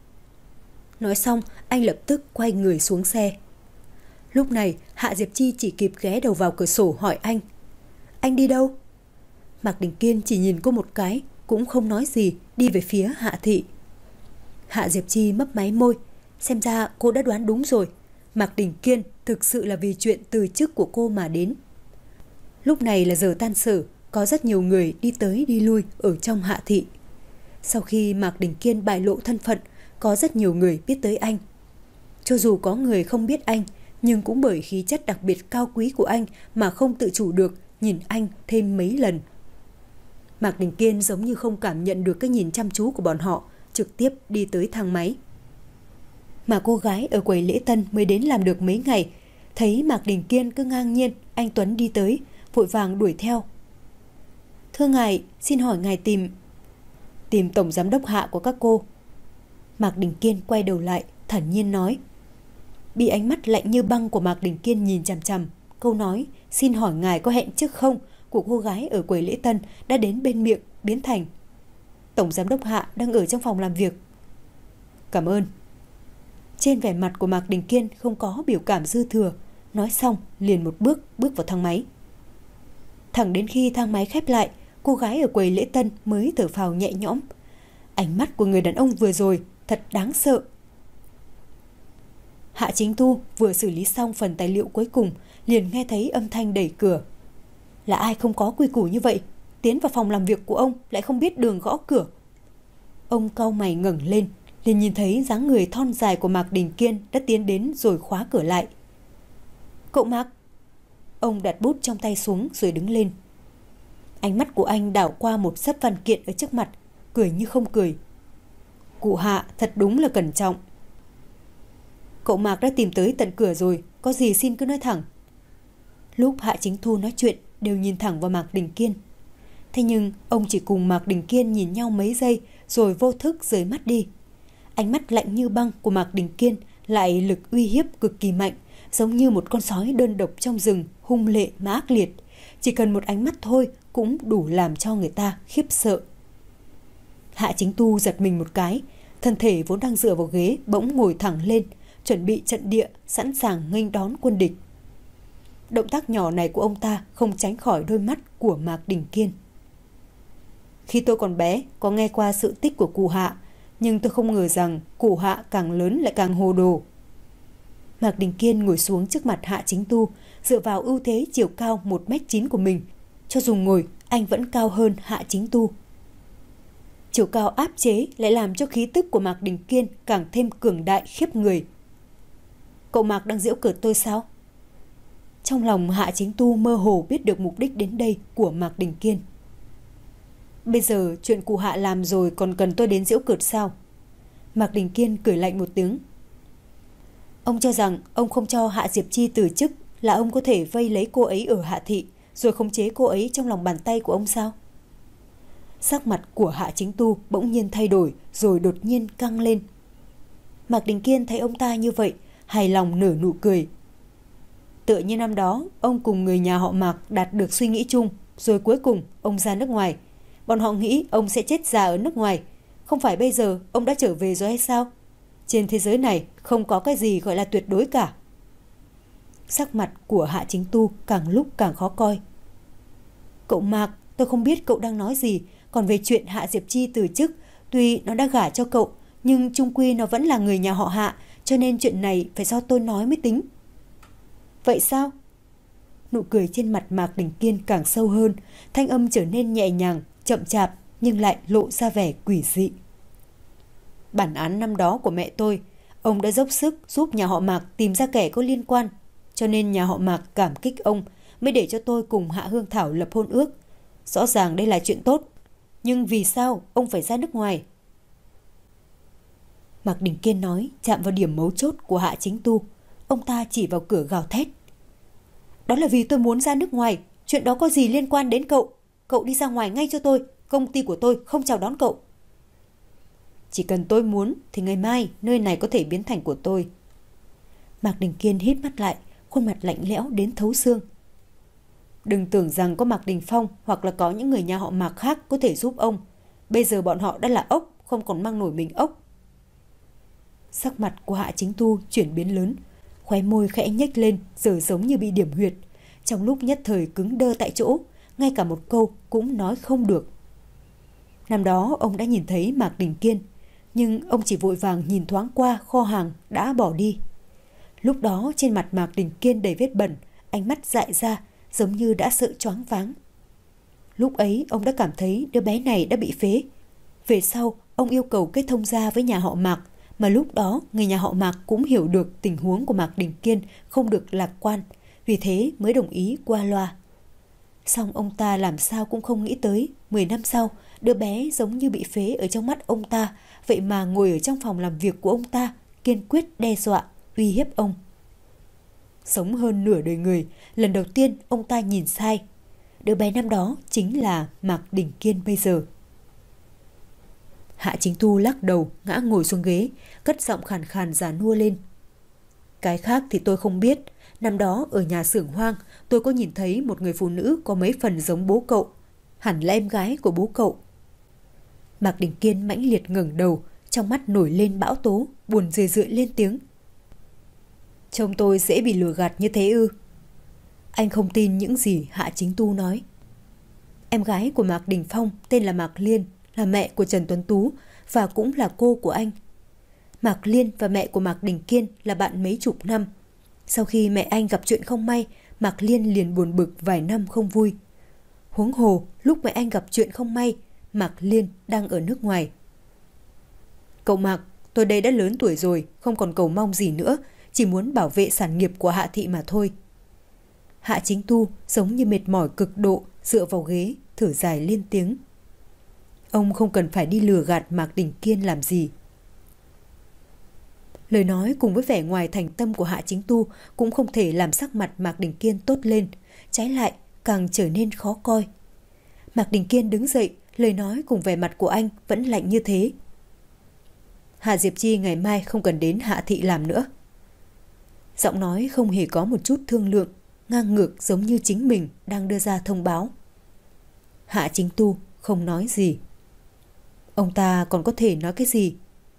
Nói xong, anh lập tức quay người xuống xe. Lúc này, Hạ Diệp Chi chỉ kịp ghé đầu vào cửa sổ hỏi anh. Anh đi đâu? Mạc Đình Kiên chỉ nhìn cô một cái, cũng không nói gì, đi về phía Hạ thị. Hạ Diệp Chi mấp máy môi. Xem ra cô đã đoán đúng rồi. Mạc Đình Kiên thực sự là vì chuyện từ chức của cô mà đến. Lúc này là giờ tan sở, có rất nhiều người đi tới đi lui ở trong Hạ thị. Sau khi Mạc Đình Kiên bại lộ thân phận, có rất nhiều người biết tới anh. Cho dù có người không biết anh, nhưng cũng bởi khí chất đặc biệt cao quý của anh mà không tự chủ được nhìn anh thêm mấy lần. Mạc Đình Kiên giống như không cảm nhận được cái nhìn chăm chú của bọn họ, trực tiếp đi tới thang máy. Mà cô gái ở quầy lễ tân mới đến làm được mấy ngày, thấy Mạc Đình Kiên cứ ngang nhiên, anh Tuấn đi tới, vội vàng đuổi theo. Thưa ngài, xin hỏi ngài tìm... Tìm tổng giám đốc Hạ của các cô. Mạc Đình Kiên quay đầu lại, thản nhiên nói. Bị ánh mắt lạnh như băng của Mạc Đình Kiên nhìn chằm chằm, câu nói xin hỏi ngài có hẹn trước không của cô gái ở quầy lễ tân đã đến bên miệng biến thành tổng giám đốc Hạ đang ở trong phòng làm việc. Cảm ơn. Trên vẻ mặt của Mạc Đình Kiên không có biểu cảm dư thừa, nói xong liền một bước bước vào thang máy. Thẳng đến khi thang máy khép lại, cô gái ở quầy lễ tân mới thở phào nhẹ nhõm. Ánh mắt của người đàn ông vừa rồi thật đáng sợ. Hạ Chính Thu vừa xử lý xong phần tài liệu cuối cùng, liền nghe thấy âm thanh đẩy cửa. Là ai không có quy củ như vậy, tiến vào phòng làm việc của ông lại không biết đường gõ cửa. Ông cau mày ngẩng lên, liền nhìn thấy dáng người thon dài của Mạc Đình Kiên đã tiến đến rồi khóa cửa lại. Cậu Mạc. Ông đặt bút trong tay xuống rồi đứng lên. Ánh mắt của anh đảo qua một sấp văn kiện ở trước mặt, cười như không cười. Cụ Hạ thật đúng là cẩn trọng. Cậu Mạc đã tìm tới tận cửa rồi, có gì xin cứ nói thẳng. Lúc Hạ Chính Thu nói chuyện đều nhìn thẳng vào Mạc Đình Kiên. Thế nhưng ông chỉ cùng Mạc Đình Kiên nhìn nhau mấy giây rồi vô thức rời mắt đi. Ánh mắt lạnh như băng của Mạc Đình Kiên lại lực uy hiếp cực kỳ mạnh, giống như một con sói đơn độc trong rừng, hung lệ mà ác liệt. Chỉ cần một ánh mắt thôi cũng đủ làm cho người ta khiếp sợ. Hạ Chính Tu giật mình một cái, thân thể vốn đang dựa vào ghế bỗng ngồi thẳng lên, chuẩn bị trận địa, sẵn sàng nghênh đón quân địch. Động tác nhỏ này của ông ta không tránh khỏi đôi mắt của Mạc Đình Kiên. Khi tôi còn bé, có nghe qua sự tích của cụ Hạ, nhưng tôi không ngờ rằng cụ Hạ càng lớn lại càng hồ đồ. Mạc Đình Kiên ngồi xuống trước mặt Hạ Chính Tu, dựa vào ưu thế chiều cao một mét chín của mình. Cho dù ngồi, anh vẫn cao hơn Hạ Chính Tu. Chiều cao áp chế lại làm cho khí tức của Mạc Đình Kiên càng thêm cường đại khiếp người. Cậu Mạc đang giễu cợt tôi sao? Trong lòng Hạ Chính Tu mơ hồ biết được mục đích đến đây của Mạc Đình Kiên. Bây giờ chuyện cụ Hạ làm rồi còn cần tôi đến giễu cợt sao? Mạc Đình Kiên cười lạnh một tiếng. Ông cho rằng ông không cho Hạ Diệp Chi từ chức là ông có thể vây lấy cô ấy ở Hạ Thị rồi khống chế cô ấy trong lòng bàn tay của ông sao? Sắc mặt của Hạ Chính Tu bỗng nhiên thay đổi rồi đột nhiên căng lên. Mạc Đình Kiên thấy ông ta như vậy, hài lòng nở nụ cười. Tựa như năm đó, ông cùng người nhà họ Mạc đạt được suy nghĩ chung, rồi cuối cùng ông ra nước ngoài. Bọn họ nghĩ ông sẽ chết già ở nước ngoài. Không phải bây giờ ông đã trở về rồi hay sao? Trên thế giới này không có cái gì gọi là tuyệt đối cả. Sắc mặt của Hạ Chính Tu càng lúc càng khó coi. Cậu Mạc, tôi không biết cậu đang nói gì. Còn về chuyện Hạ Diệp Chi từ chức, tuy nó đã gả cho cậu, nhưng chung quy nó vẫn là người nhà họ Hạ, cho nên chuyện này phải do tôi nói mới tính. Vậy sao? Nụ cười trên mặt Mạc Đình Kiên càng sâu hơn, thanh âm trở nên nhẹ nhàng, chậm chạp nhưng lại lộ ra vẻ quỷ dị. Bản án năm đó của mẹ tôi, ông đã dốc sức giúp nhà họ Mạc tìm ra kẻ có liên quan, cho nên nhà họ Mạc cảm kích ông mới để cho tôi cùng Hạ Hương Thảo lập hôn ước. Rõ ràng đây là chuyện tốt, nhưng vì sao ông phải ra nước ngoài? Mạc Đình Kiên nói chạm vào điểm mấu chốt của Hạ Chính Tu. Ông ta chỉ vào cửa gào thét. Đó là vì tôi muốn ra nước ngoài. Chuyện đó có gì liên quan đến cậu? Cậu đi ra ngoài ngay cho tôi. Công ty của tôi không chào đón cậu. Chỉ cần tôi muốn thì ngày mai nơi này có thể biến thành của tôi. Mạc Đình Kiên hít mắt lại, khuôn mặt lạnh lẽo đến thấu xương. Đừng tưởng rằng có Mạc Đình Phong hoặc là có những người nhà họ Mạc khác có thể giúp ông. Bây giờ bọn họ đã là ốc, không còn mang nổi mình ốc. Sắc mặt của Hạ Chính Tu chuyển biến lớn, khóe môi khẽ nhếch lên, giờ giống như bị điểm huyệt. Trong lúc nhất thời cứng đơ tại chỗ, ngay cả một câu cũng nói không được. Năm đó ông đã nhìn thấy Mạc Đình Kiên, nhưng ông chỉ vội vàng nhìn thoáng qua kho hàng đã bỏ đi. Lúc đó trên mặt Mạc Đình Kiên đầy vết bẩn, ánh mắt dại ra, giống như đã sợ choáng váng. Lúc ấy ông đã cảm thấy đứa bé này đã bị phế. Về sau ông yêu cầu kết thông gia với nhà họ Mạc, mà lúc đó người nhà họ Mạc cũng hiểu được tình huống của Mạc Đình Kiên không được lạc quan, vì thế mới đồng ý qua loa. Xong ông ta làm sao cũng không nghĩ tới, mười năm sau, đứa bé giống như bị phế ở trong mắt ông ta, vậy mà ngồi ở trong phòng làm việc của ông ta, kiên quyết đe dọa, uy hiếp ông. Sống hơn nửa đời người, lần đầu tiên ông ta nhìn sai. Đứa bé năm đó chính là Mạc Đình Kiên bây giờ. Hạ Chính Tu lắc đầu, ngã ngồi xuống ghế, cất giọng khàn khàn già nua lên. Cái khác thì tôi không biết. Năm đó ở nhà xưởng hoang, tôi có nhìn thấy một người phụ nữ có mấy phần giống bố cậu. Hẳn là em gái của bố cậu. Mạc Đình Kiên mãnh liệt ngẩng đầu, trong mắt nổi lên bão tố, buồn rười rượi lên tiếng. Trông tôi dễ bị lừa gạt như thế ư? Anh không tin những gì Hạ Chính Tu nói. Em gái của Mạc Đình Phong tên là Mạc Liên, là mẹ của Trần Tuấn Tú và cũng là cô của anh. Mạc Liên và mẹ của Mạc Đình Kiên là bạn mấy chục năm. Sau khi mẹ anh gặp chuyện không may, Mạc Liên liền buồn bực vài năm không vui. Huống hồ, lúc mẹ anh gặp chuyện không may, Mạc Liên đang ở nước ngoài. Cậu Mạc, Tôi đây đã lớn tuổi rồi, không còn cầu mong gì nữa, chỉ muốn bảo vệ sản nghiệp của Hạ thị mà thôi. Hạ Chính Tu giống như mệt mỏi cực độ, dựa vào ghế, thở dài lên tiếng. Ông không cần phải đi lừa gạt Mạc Đình Kiên làm gì. Lời nói cùng với vẻ ngoài thành tâm của Hạ Chính Tu cũng không thể làm sắc mặt Mạc Đình Kiên tốt lên, trái lại càng trở nên khó coi. Mạc Đình Kiên đứng dậy, lời nói cùng vẻ mặt của anh vẫn lạnh như thế. Hạ Diệp Chi ngày mai không cần đến Hạ thị làm nữa. Giọng nói không hề có một chút thương lượng, ngang ngược giống như chính mình đang đưa ra thông báo. Hạ Chính Tu không nói gì. Ông ta còn có thể nói cái gì?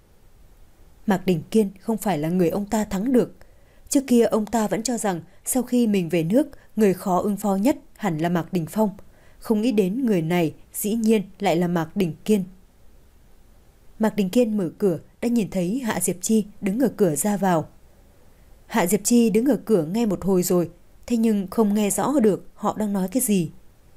Mạc Đình Kiên không phải là người ông ta thắng được. Trước kia ông ta vẫn cho rằng sau khi mình về nước, người khó ứng phó nhất hẳn là Mạc Đình Phong. Không nghĩ đến người này dĩ nhiên lại là Mạc Đình Kiên. Mạc Đình Kiên mở cửa đã nhìn thấy Hạ Diệp Chi đứng ở cửa ra vào. Hạ Diệp Chi đứng ở cửa nghe một hồi rồi, thế nhưng không nghe rõ được họ đang nói cái gì.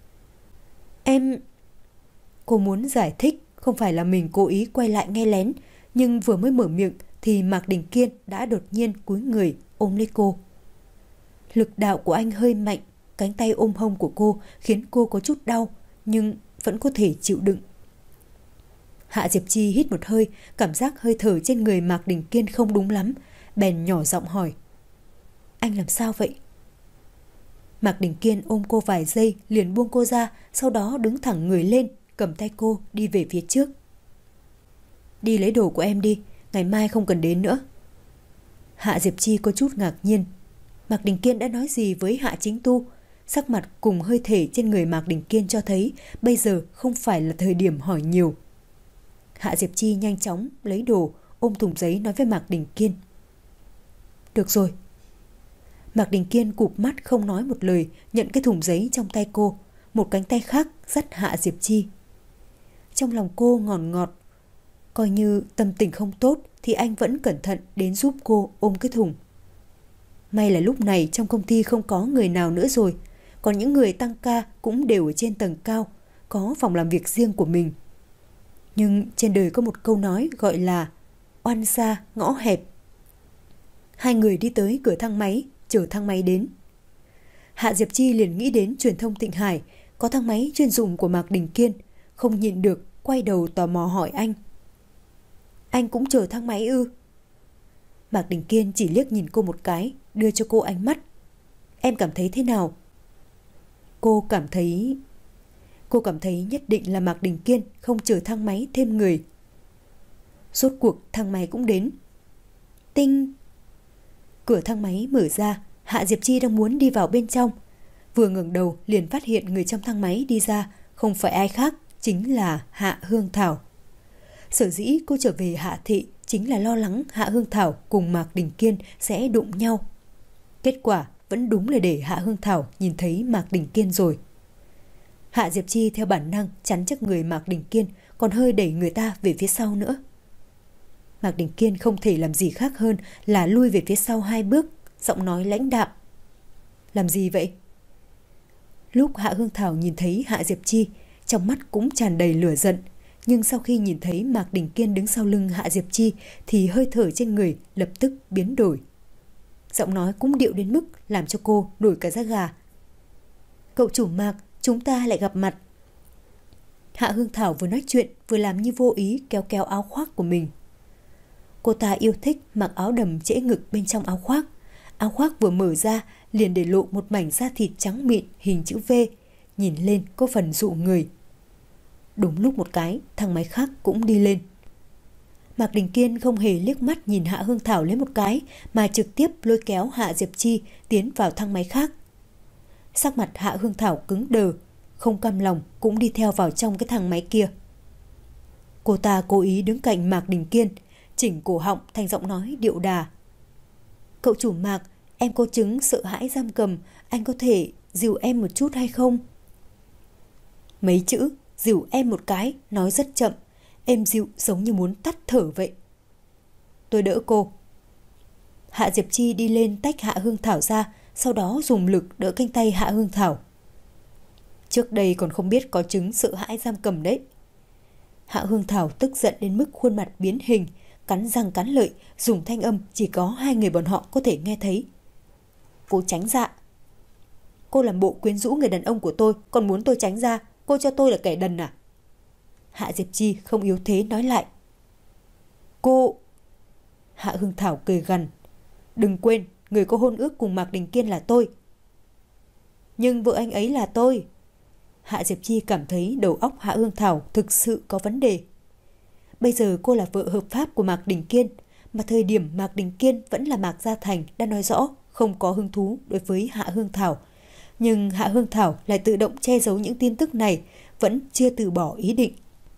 Em... Cô muốn giải thích không phải là mình cố ý quay lại nghe lén, nhưng vừa mới mở miệng thì Mạc Đình Kiên đã đột nhiên cúi người ôm lấy cô. Lực đạo của anh hơi mạnh, cánh tay ôm hông của cô khiến cô có chút đau, nhưng vẫn có thể chịu đựng. Hạ Diệp Chi hít một hơi, cảm giác hơi thở trên người Mạc Đình Kiên không đúng lắm, bèn nhỏ giọng hỏi. Anh làm sao vậy? Mạc Đình Kiên ôm cô vài giây liền buông cô ra, sau đó đứng thẳng người lên, cầm tay cô đi về phía trước. Đi lấy đồ của em đi, ngày mai không cần đến nữa. Hạ Diệp Chi có chút ngạc nhiên. Mạc Đình Kiên đã nói gì với Hạ Chính Tu? Sắc mặt cùng hơi thể trên người Mạc Đình Kiên cho thấy bây giờ không phải là thời điểm hỏi nhiều. Hạ Diệp Chi nhanh chóng lấy đồ, ôm thùng giấy nói với Mạc Đình Kiên. Được rồi. Mạc Đình Kiên cụp mắt không nói một lời, nhận cái thùng giấy trong tay cô, một cánh tay khác dắt Hạ Diệp Chi. Trong lòng cô ngọt ngọt, coi như tâm tình không tốt thì anh vẫn cẩn thận đến giúp cô ôm cái thùng. May là lúc này trong công ty không có người nào nữa rồi, còn những người tăng ca cũng đều ở trên tầng cao, có phòng làm việc riêng của mình. Nhưng trên đời có một câu nói gọi là oan xa ngõ hẹp. Hai người đi tới cửa thang máy, chở thang máy đến. Hạ Diệp Chi liền nghĩ đến truyền thông Thịnh Hải, có thang máy chuyên dụng của Mạc Đình Kiên, không nhịn được quay đầu tò mò hỏi anh. Anh cũng chở thang máy ư? Mạc Đình Kiên chỉ liếc nhìn cô một cái, đưa cho cô ánh mắt. Em cảm thấy thế nào? Cô cảm thấy... Cô cảm thấy nhất định là Mạc Đình Kiên không chở thang máy thêm người. Rốt cuộc thang máy cũng đến. Tinh! Cửa thang máy mở ra, Hạ Diệp Chi đang muốn đi vào bên trong. Vừa ngẩng đầu liền phát hiện người trong thang máy đi ra, không phải ai khác, chính là Hạ Hương Thảo. Sở dĩ cô trở về Hạ thị chính là lo lắng Hạ Hương Thảo cùng Mạc Đình Kiên sẽ đụng nhau. Kết quả vẫn đúng là để Hạ Hương Thảo nhìn thấy Mạc Đình Kiên rồi. Hạ Diệp Chi theo bản năng chắn trước người Mạc Đình Kiên, còn hơi đẩy người ta về phía sau nữa. Mạc Đình Kiên không thể làm gì khác hơn là lui về phía sau hai bước, giọng nói lãnh đạm. Làm gì vậy? Lúc Hạ Hương Thảo nhìn thấy Hạ Diệp Chi, trong mắt cũng tràn đầy lửa giận, nhưng sau khi nhìn thấy Mạc Đình Kiên đứng sau lưng Hạ Diệp Chi thì hơi thở trên người lập tức biến đổi. Giọng nói cũng điệu đến mức làm cho cô nổi cả da gà. Cậu chủ Mạc, chúng ta lại gặp mặt. Hạ Hương Thảo vừa nói chuyện vừa làm như vô ý kéo kéo áo khoác của mình. Cô ta yêu thích mặc áo đầm trễ ngực bên trong áo khoác. Áo khoác vừa mở ra liền để lộ một mảnh da thịt trắng mịn hình chữ V, nhìn lên có phần dụ người. Đúng lúc một cái, thang máy khác cũng đi lên. Mạc Đình Kiên không hề liếc mắt nhìn Hạ Hương Thảo lấy một cái, mà trực tiếp lôi kéo Hạ Diệp Chi tiến vào thang máy khác. Sắc mặt Hạ Hương Thảo cứng đờ, không cam lòng cũng đi theo vào trong cái thang máy kia. Cô ta cố ý đứng cạnh Mạc Đình Kiên, chỉnh cổ họng thành giọng nói điệu đà. Cậu chủ Mạc, em có chứng sợ hãi giam cầm, anh có thể dìu em một chút hay không? Mấy chữ dìu em một cái nói rất chậm, êm dịu giống như muốn tắt thở vậy. Tôi đỡ cô. Hạ Diệp Chi đi lên tách Hạ Hương Thảo ra, sau đó dùng lực đỡ cánh tay Hạ Hương Thảo. Trước đây còn không biết có chứng sợ hãi giam cầm đấy. Hạ Hương Thảo tức giận đến mức khuôn mặt biến hình, cắn răng cắn lợi, dùng thanh âm chỉ có hai người bọn họ có thể nghe thấy. Cô tránh ra. Cô làm bộ quyến rũ người đàn ông của tôi, còn muốn tôi tránh ra, cô cho tôi là kẻ đần à? Hạ Diệp Chi không yếu thế nói lại. Cô... Hạ Hương Thảo cười gằn. Đừng quên, người có hôn ước cùng Mạc Đình Kiên là tôi. Nhưng vợ anh ấy là tôi. Hạ Diệp Chi cảm thấy đầu óc Hạ Hương Thảo thực sự có vấn đề. Bây giờ cô là vợ hợp pháp của Mạc Đình Kiên, mà thời điểm Mạc Đình Kiên vẫn là Mạc Gia Thành đã nói rõ không có hứng thú đối với Hạ Hương Thảo. Nhưng Hạ Hương Thảo lại tự động che giấu những tin tức này, vẫn chưa từ bỏ ý định.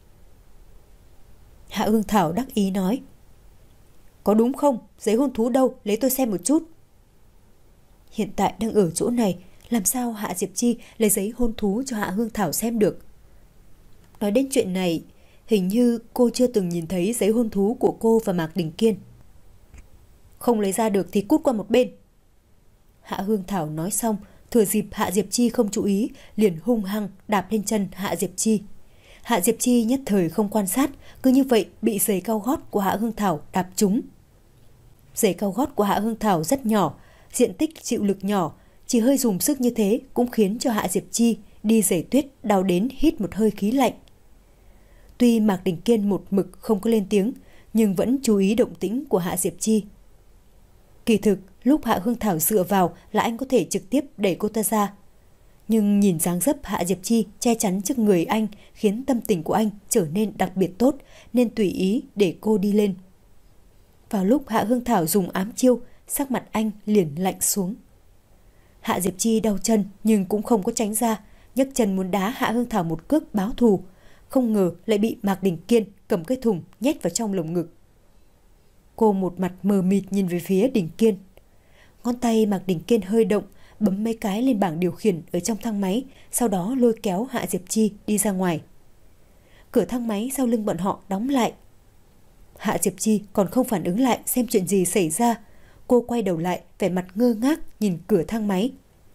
Hạ Hương Thảo đắc ý nói. Có đúng không? Giấy hôn thú đâu? Lấy tôi xem một chút. Hiện tại đang ở chỗ này, làm sao Hạ Diệp Chi lấy giấy hôn thú cho Hạ Hương Thảo xem được? Nói đến chuyện này, hình như cô chưa từng nhìn thấy giấy hôn thú của cô và Mạc Đình Kiên. Không lấy ra được thì cút qua một bên. Hạ Hương Thảo nói xong, thừa dịp Hạ Diệp Chi không chú ý, liền hung hăng đạp lên chân Hạ Diệp Chi. Hạ Diệp Chi nhất thời không quan sát, cứ như vậy bị giày cao gót của Hạ Hương Thảo đạp trúng. Giày cao gót của Hạ Hương Thảo rất nhỏ, diện tích chịu lực nhỏ, chỉ hơi dùng sức như thế cũng khiến cho Hạ Diệp Chi đi giày tuyết đau đến hít một hơi khí lạnh. Tuy Mạc Đình Kiên một mực không có lên tiếng, nhưng vẫn chú ý động tĩnh của Hạ Diệp Chi. Kỳ thực, lúc Hạ Hương Thảo dựa vào là anh có thể trực tiếp đẩy cô ta ra. Nhưng nhìn dáng dấp Hạ Diệp Chi che chắn trước người anh khiến tâm tình của anh trở nên đặc biệt tốt, nên tùy ý để cô đi lên. Vào lúc Hạ Hương Thảo dùng ám chiêu, sắc mặt anh liền lạnh xuống. Hạ Diệp Chi đau chân nhưng cũng không có tránh ra, nhấc chân muốn đá Hạ Hương Thảo một cước báo thù. Không ngờ lại bị Mạc Đình Kiên cầm cái thùng nhét vào trong lồng ngực. Cô một mặt mờ mịt nhìn về phía Đình Kiên. Ngón tay Mạc Đình Kiên hơi động, bấm mấy cái lên bảng điều khiển ở trong thang máy, sau đó lôi kéo Hạ Diệp Chi đi ra ngoài. Cửa thang máy sau lưng bọn họ đóng lại. Hạ Diệp Chi còn không phản ứng lại xem chuyện gì xảy ra. Cô quay đầu lại, vẻ mặt ngơ ngác nhìn cửa thang máy.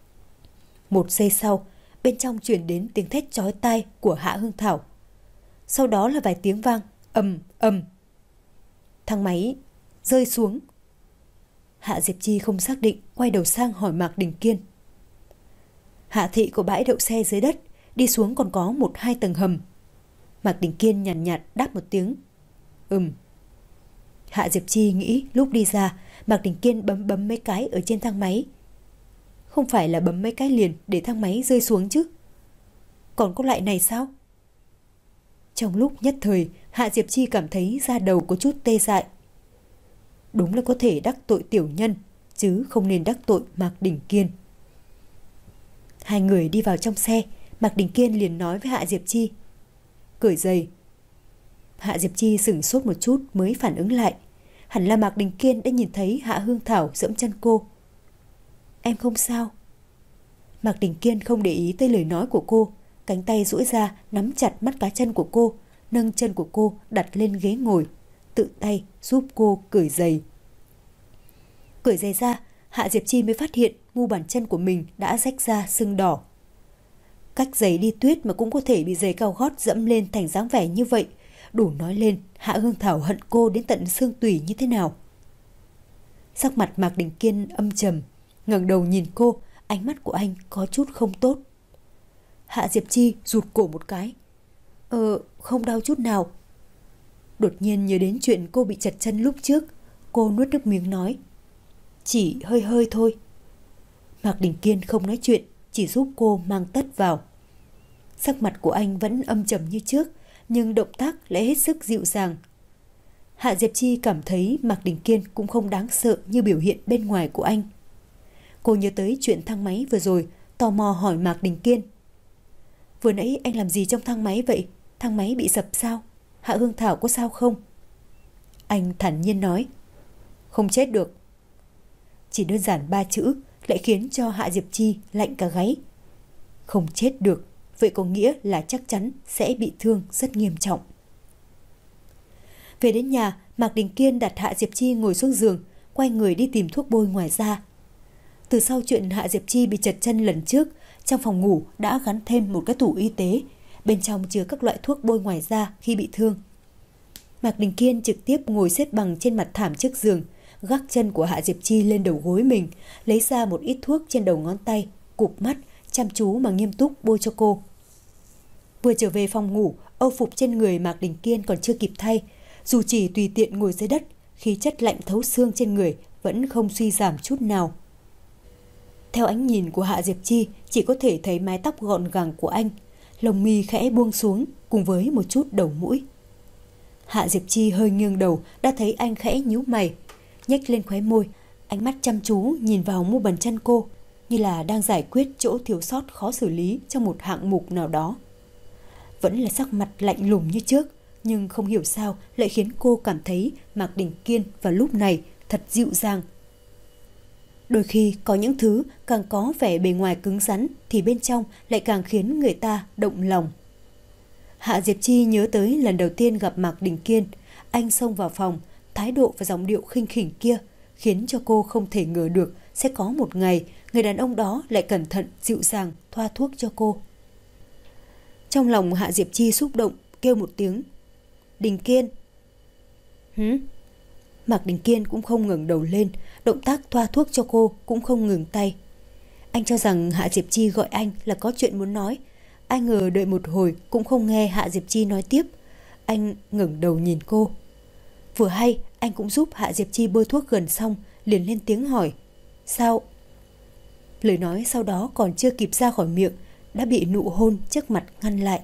Một giây sau, bên trong truyền đến tiếng thét chói tai của Hạ Hương Thảo. Sau đó là vài tiếng vang ầm ầm. Thang máy rơi xuống. Hạ Diệp Chi không xác định, quay đầu sang hỏi Mạc Đình Kiên. Hạ thị của bãi đậu xe dưới đất, đi xuống còn có một hai tầng hầm. Mạc Đình Kiên nhàn nhạt, nhạt đáp một tiếng. Ừm. Hạ Diệp Chi nghĩ lúc đi ra, Mạc Đình Kiên bấm bấm mấy cái ở trên thang máy. Không phải là bấm mấy cái liền để thang máy rơi xuống chứ? Còn có loại này sao? Trong lúc nhất thời, Hạ Diệp Chi cảm thấy da đầu có chút tê dại. Đúng là có thể đắc tội tiểu nhân, chứ không nên đắc tội Mạc Đình Kiên. Hai người đi vào trong xe, Mạc Đình Kiên liền nói với Hạ Diệp Chi. Cởi giày. Hạ Diệp Chi sửng sốt một chút mới phản ứng lại. Hẳn là Mạc Đình Kiên đã nhìn thấy Hạ Hương Thảo giẫm chân cô. Em không sao. Mạc Đình Kiên không để ý tới lời nói của cô, cánh tay duỗi ra nắm chặt mắt cá chân của cô, nâng chân của cô đặt lên ghế ngồi, tự tay giúp cô cởi giày. Cởi giày ra, Hạ Diệp Chi mới phát hiện mu bàn chân của mình đã rách ra sưng đỏ. Cách giày đi tuyết mà cũng có thể bị giày cao gót dẫm lên thành dáng vẻ như vậy, đủ nói lên Hạ Hương Thảo hận cô đến tận xương tủy như thế nào. Sắc mặt Mạc Đình Kiên âm trầm, ngẩng đầu nhìn cô, ánh mắt của anh có chút không tốt. Hạ Diệp Chi rụt cổ một cái. Ờ, không đau chút nào. Đột nhiên nhớ đến chuyện cô bị chật chân lúc trước, cô nuốt nước miếng nói. Chỉ hơi hơi thôi. Mạc Đình Kiên không nói chuyện, chỉ giúp cô mang tất vào. Sắc mặt của anh vẫn âm trầm như trước, nhưng động tác lại hết sức dịu dàng. Hạ Diệp Chi cảm thấy Mạc Đình Kiên cũng không đáng sợ như biểu hiện bên ngoài của anh. Cô nhớ tới chuyện thang máy vừa rồi, tò mò hỏi Mạc Đình Kiên. Vừa nãy anh làm gì trong thang máy vậy? Thang máy bị sập sao? Hạ Hương Thảo có sao không? Anh thản nhiên nói. Không chết được. Chỉ đơn giản ba chữ lại khiến cho Hạ Diệp Chi lạnh cả gáy. Không chết được, vậy có nghĩa là chắc chắn sẽ bị thương rất nghiêm trọng. Về đến nhà, Mạc Đình Kiên đặt Hạ Diệp Chi ngồi xuống giường, quay người đi tìm thuốc bôi ngoài da. Từ sau chuyện Hạ Diệp Chi bị chật chân lần trước, trong phòng ngủ đã gắn thêm một cái tủ y tế, bên trong chứa các loại thuốc bôi ngoài da khi bị thương. Mạc Đình Kiên trực tiếp ngồi xếp bằng trên mặt thảm trước giường, gác chân của Hạ Diệp Chi lên đầu gối mình, lấy ra một ít thuốc trên đầu ngón tay, cụp mắt, chăm chú mà nghiêm túc bôi cho cô. Vừa trở về phòng ngủ, âu phục trên người Mạc Đình Kiên còn chưa kịp thay, dù chỉ tùy tiện ngồi dưới đất, khí chất lạnh thấu xương trên người vẫn không suy giảm chút nào. Theo ánh nhìn của Hạ Diệp Chi, chỉ có thể thấy mái tóc gọn gàng của anh, lông mi khẽ buông xuống cùng với một chút đầu mũi. Hạ Diệp Chi hơi nghiêng đầu, đã thấy anh khẽ nhíu mày, nhếch lên khóe môi, ánh mắt chăm chú nhìn vào mu bàn chân cô, như là đang giải quyết chỗ thiếu sót khó xử lý trong một hạng mục nào đó. Vẫn là sắc mặt lạnh lùng như trước, nhưng không hiểu sao lại khiến cô cảm thấy Mạc Đình Kiên vào lúc này thật dịu dàng. Đôi khi có những thứ càng có vẻ bề ngoài cứng rắn thì bên trong lại càng khiến người ta động lòng. Hạ Diệp Chi nhớ tới lần đầu tiên gặp Mạc Đình Kiên, anh xông vào phòng, thái độ và giọng điệu khinh khỉnh kia khiến cho cô không thể ngờ được sẽ có một ngày người đàn ông đó lại cẩn thận dịu dàng thoa thuốc cho cô. Trong lòng Hạ Diệp Chi xúc động, kêu một tiếng. Đình Kiên. Hứ? Mạc Đình Kiên cũng không ngẩng đầu lên, động tác thoa thuốc cho cô cũng không ngừng tay. Anh cho rằng Hạ Diệp Chi gọi anh là có chuyện muốn nói, ai ngờ đợi một hồi cũng không nghe Hạ Diệp Chi nói tiếp. Anh ngẩng đầu nhìn cô. Vừa hay anh cũng giúp Hạ Diệp Chi bôi thuốc gần xong, liền lên tiếng hỏi. Sao? Lời nói sau đó còn chưa kịp ra khỏi miệng đã bị nụ hôn trước mặt ngăn lại.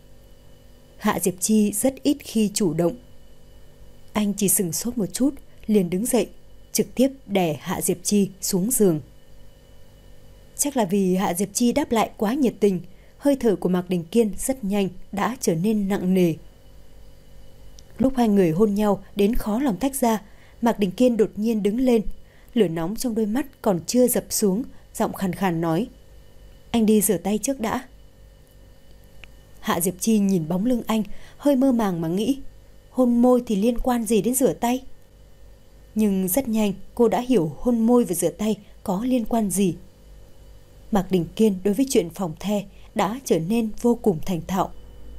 Hạ Diệp Chi rất ít khi chủ động. Anh chỉ sừng sốt một chút, liền đứng dậy, trực tiếp đè Hạ Diệp Chi xuống giường. Chắc là vì Hạ Diệp Chi đáp lại quá nhiệt tình, hơi thở của Mạc Đình Kiên rất nhanh đã trở nên nặng nề. Lúc hai người hôn nhau đến khó lòng tách ra, Mạc Đình Kiên đột nhiên đứng lên, lửa nóng trong đôi mắt còn chưa dập xuống, giọng khàn khàn nói. Anh đi rửa tay trước đã. Hạ Diệp Chi nhìn bóng lưng anh, hơi mơ màng mà nghĩ, hôn môi thì liên quan gì đến rửa tay? Nhưng rất nhanh cô đã hiểu hôn môi và rửa tay có liên quan gì. Mạc Đình Kiên đối với chuyện phòng the đã trở nên vô cùng thành thạo.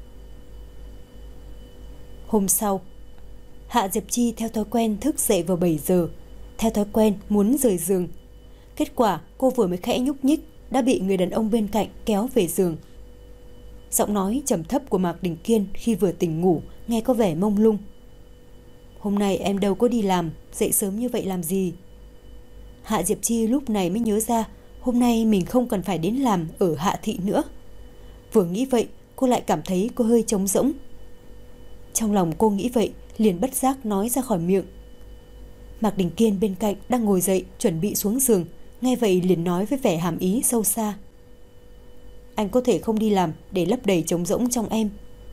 Hôm sau, Hạ Diệp Chi theo thói quen thức dậy vào bảy giờ, theo thói quen muốn rời giường. Kết quả cô vừa mới khẽ nhúc nhích đã bị người đàn ông bên cạnh kéo về giường. Giọng nói trầm thấp của Mạc Đình Kiên khi vừa tỉnh ngủ nghe có vẻ mông lung. Hôm nay em đâu có đi làm, dậy sớm như vậy làm gì? Hạ Diệp Chi lúc này mới nhớ ra hôm nay mình không cần phải đến làm ở Hạ Thị nữa. Vừa nghĩ vậy cô lại cảm thấy cô hơi trống rỗng. Trong lòng cô nghĩ vậy liền bất giác nói ra khỏi miệng. Mạc Đình Kiên bên cạnh đang ngồi dậy chuẩn bị xuống giường, nghe vậy liền nói với vẻ hàm ý sâu xa. Anh có thể không đi làm để lấp đầy trống rỗng trong em.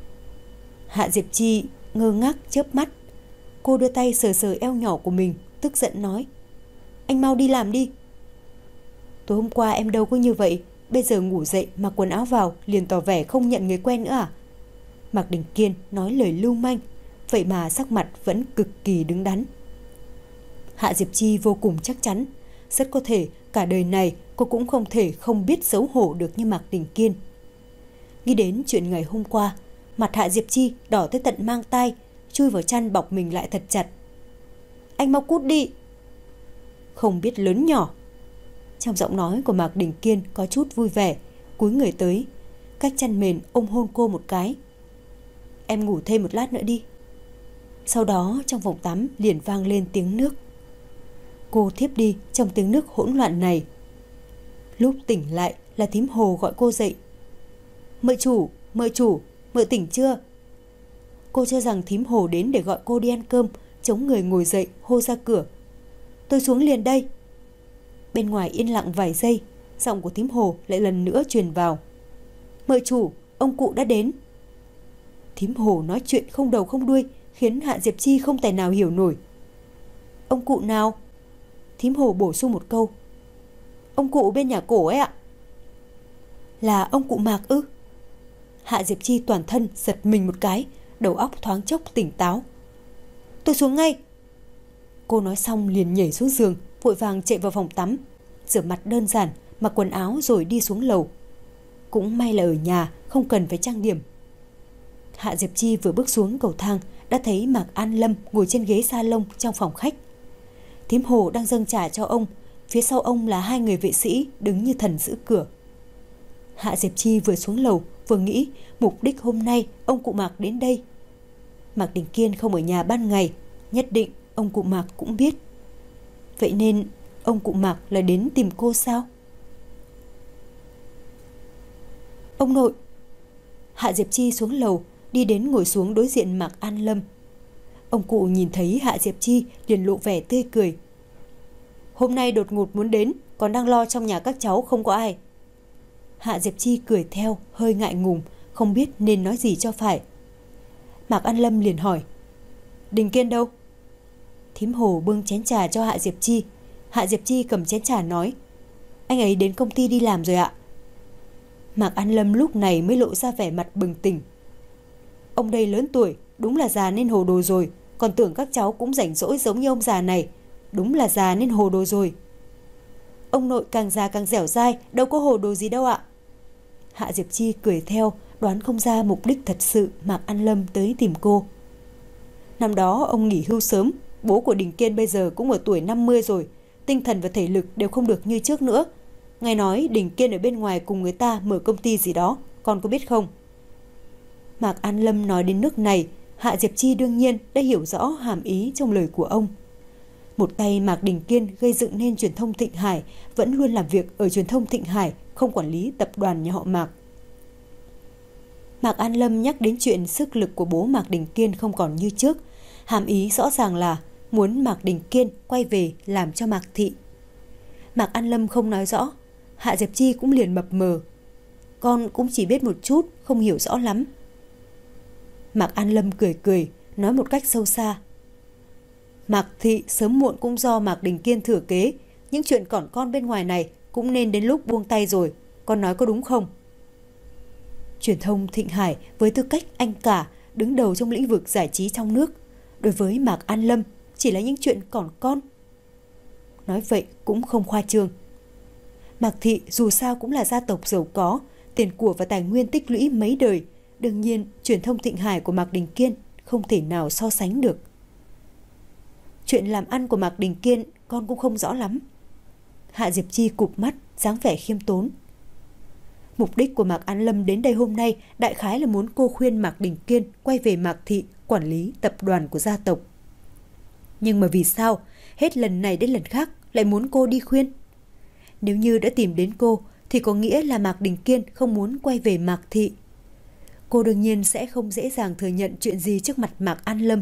Hạ Diệp Chi ngơ ngác chớp mắt. Cô đưa tay sờ sờ eo nhỏ của mình, tức giận nói. Anh mau đi làm đi. Tối hôm qua em đâu có như vậy, bây giờ ngủ dậy mặc quần áo vào liền tỏ vẻ không nhận người quen nữa à? Mạc Đình Kiên nói lời lưu manh, vậy mà sắc mặt vẫn cực kỳ đứng đắn. Hạ Diệp Chi vô cùng chắc chắn, rất có thể cả đời này cô cũng không thể không biết xấu hổ được như Mạc Đình Kiên. Nghĩ đến chuyện ngày hôm qua, mặt Hạ Diệp Chi đỏ tới tận mang tai, chui vào chăn bọc mình lại thật chặt. Anh mau cút đi. Không biết lớn nhỏ. Trong giọng nói của Mạc Đình Kiên có chút vui vẻ, cúi người tới, cách chăn mền ôm hôn cô một cái. Em ngủ thêm một lát nữa đi. Sau đó trong phòng tắm liền vang lên tiếng nước. Cô thiếp đi trong tiếng nước hỗn loạn này. Lúc tỉnh lại là thím Hồ gọi cô dậy. Mợ chủ, mợ chủ, mợ tỉnh chưa? Cô cho rằng thím Hồ đến để gọi cô đi ăn cơm, chống người ngồi dậy hô ra cửa. Tôi xuống liền đây. Bên ngoài yên lặng vài giây, giọng của thím Hồ lại lần nữa truyền vào. Mợ chủ, ông cụ đã đến. Thím Hồ nói chuyện không đầu không đuôi, khiến Hạ Diệp Chi không tài nào hiểu nổi. Ông cụ nào? Thím Hồ bổ sung một câu. Ông cụ bên nhà cổ ấy ạ. Là ông cụ Mạc ư? Hạ Diệp Chi toàn thân giật mình một cái, đầu óc thoáng chốc tỉnh táo. Tôi xuống ngay. Cô nói xong liền nhảy xuống giường, vội vàng chạy vào phòng tắm, rửa mặt đơn giản, mặc quần áo rồi đi xuống lầu. Cũng may là ở nhà, không cần phải trang điểm. Hạ Diệp Chi vừa bước xuống cầu thang đã thấy Mạc An Lâm ngồi trên ghế salon trong phòng khách. Thím Hồ đang dâng trà cho ông, phía sau ông là hai người vệ sĩ đứng như thần giữ cửa. Hạ Diệp Chi vừa xuống lầu vừa nghĩ mục đích hôm nay ông cụ Mạc đến đây. Mạc Đình Kiên không ở nhà ban ngày, nhất định ông cụ Mạc cũng biết. Vậy nên ông cụ Mạc là đến tìm cô sao? Ông nội. Hạ Diệp Chi xuống lầu, đi đến ngồi xuống đối diện Mạc An Lâm. Ông cụ nhìn thấy Hạ Diệp Chi liền lộ vẻ tươi cười. Hôm nay đột ngột muốn đến, còn đang lo trong nhà các cháu không có ai. Hạ Diệp Chi cười theo, hơi ngại ngùng, không biết nên nói gì cho phải. Mạc An Lâm liền hỏi, Đình Kiên đâu? Thím Hồ bưng chén trà cho Hạ Diệp Chi. Hạ Diệp Chi cầm chén trà nói, anh ấy đến công ty đi làm rồi ạ. Mạc An Lâm lúc này mới lộ ra vẻ mặt bừng tỉnh. Ông đây lớn tuổi, đúng là già nên hồ đồ rồi, còn tưởng các cháu cũng rảnh rỗi giống như ông già này. Đúng là già nên hồ đồ rồi. Ông nội càng già càng dẻo dai, đâu có hồ đồ gì đâu ạ. Hạ Diệp Chi cười theo, đoán không ra mục đích thật sự Mạc An Lâm tới tìm cô. Năm đó ông nghỉ hưu sớm, bố của Đình Kiên bây giờ cũng ở tuổi năm mươi rồi, tinh thần và thể lực đều không được như trước nữa. Nghe nói Đình Kiên ở bên ngoài cùng người ta mở công ty gì đó, con có biết không? Mạc An Lâm nói đến nước này, Hạ Diệp Chi đương nhiên đã hiểu rõ hàm ý trong lời của ông. Một tay Mạc Đình Kiên gây dựng nên truyền thông Thịnh Hải, vẫn luôn làm việc ở truyền thông Thịnh Hải, không quản lý tập đoàn nhà họ Mạc. Mạc An Lâm nhắc đến chuyện sức lực của bố Mạc Đình Kiên không còn như trước, hàm ý rõ ràng là muốn Mạc Đình Kiên quay về làm cho Mạc Thị. Mạc An Lâm không nói rõ, Hạ Diệp Chi cũng liền mập mờ. Con cũng chỉ biết một chút, không hiểu rõ lắm. Mạc An Lâm cười cười, nói một cách sâu xa. Mạc Thị sớm muộn cũng do Mạc Đình Kiên thừa kế, những chuyện còn con bên ngoài này cũng nên đến lúc buông tay rồi, con nói có đúng không? Truyền thông Thịnh Hải với tư cách anh cả, đứng đầu trong lĩnh vực giải trí trong nước, đối với Mạc An Lâm chỉ là những chuyện còn con. Nói vậy cũng không khoa trương. Mạc Thị dù sao cũng là gia tộc giàu có, tiền của và tài nguyên tích lũy mấy đời, đương nhiên truyền thông Thịnh Hải của Mạc Đình Kiên không thể nào so sánh được. Chuyện làm ăn của Mạc Đình Kiên con cũng không rõ lắm. Hạ Diệp Chi cụp mắt, dáng vẻ khiêm tốn. Mục đích của Mạc An Lâm đến đây hôm nay đại khái là muốn cô khuyên Mạc Đình Kiên quay về Mạc Thị quản lý tập đoàn của gia tộc. Nhưng mà vì sao hết lần này đến lần khác lại muốn cô đi khuyên? Nếu như đã tìm đến cô thì có nghĩa là Mạc Đình Kiên không muốn quay về Mạc Thị. Cô đương nhiên sẽ không dễ dàng thừa nhận chuyện gì trước mặt Mạc An Lâm.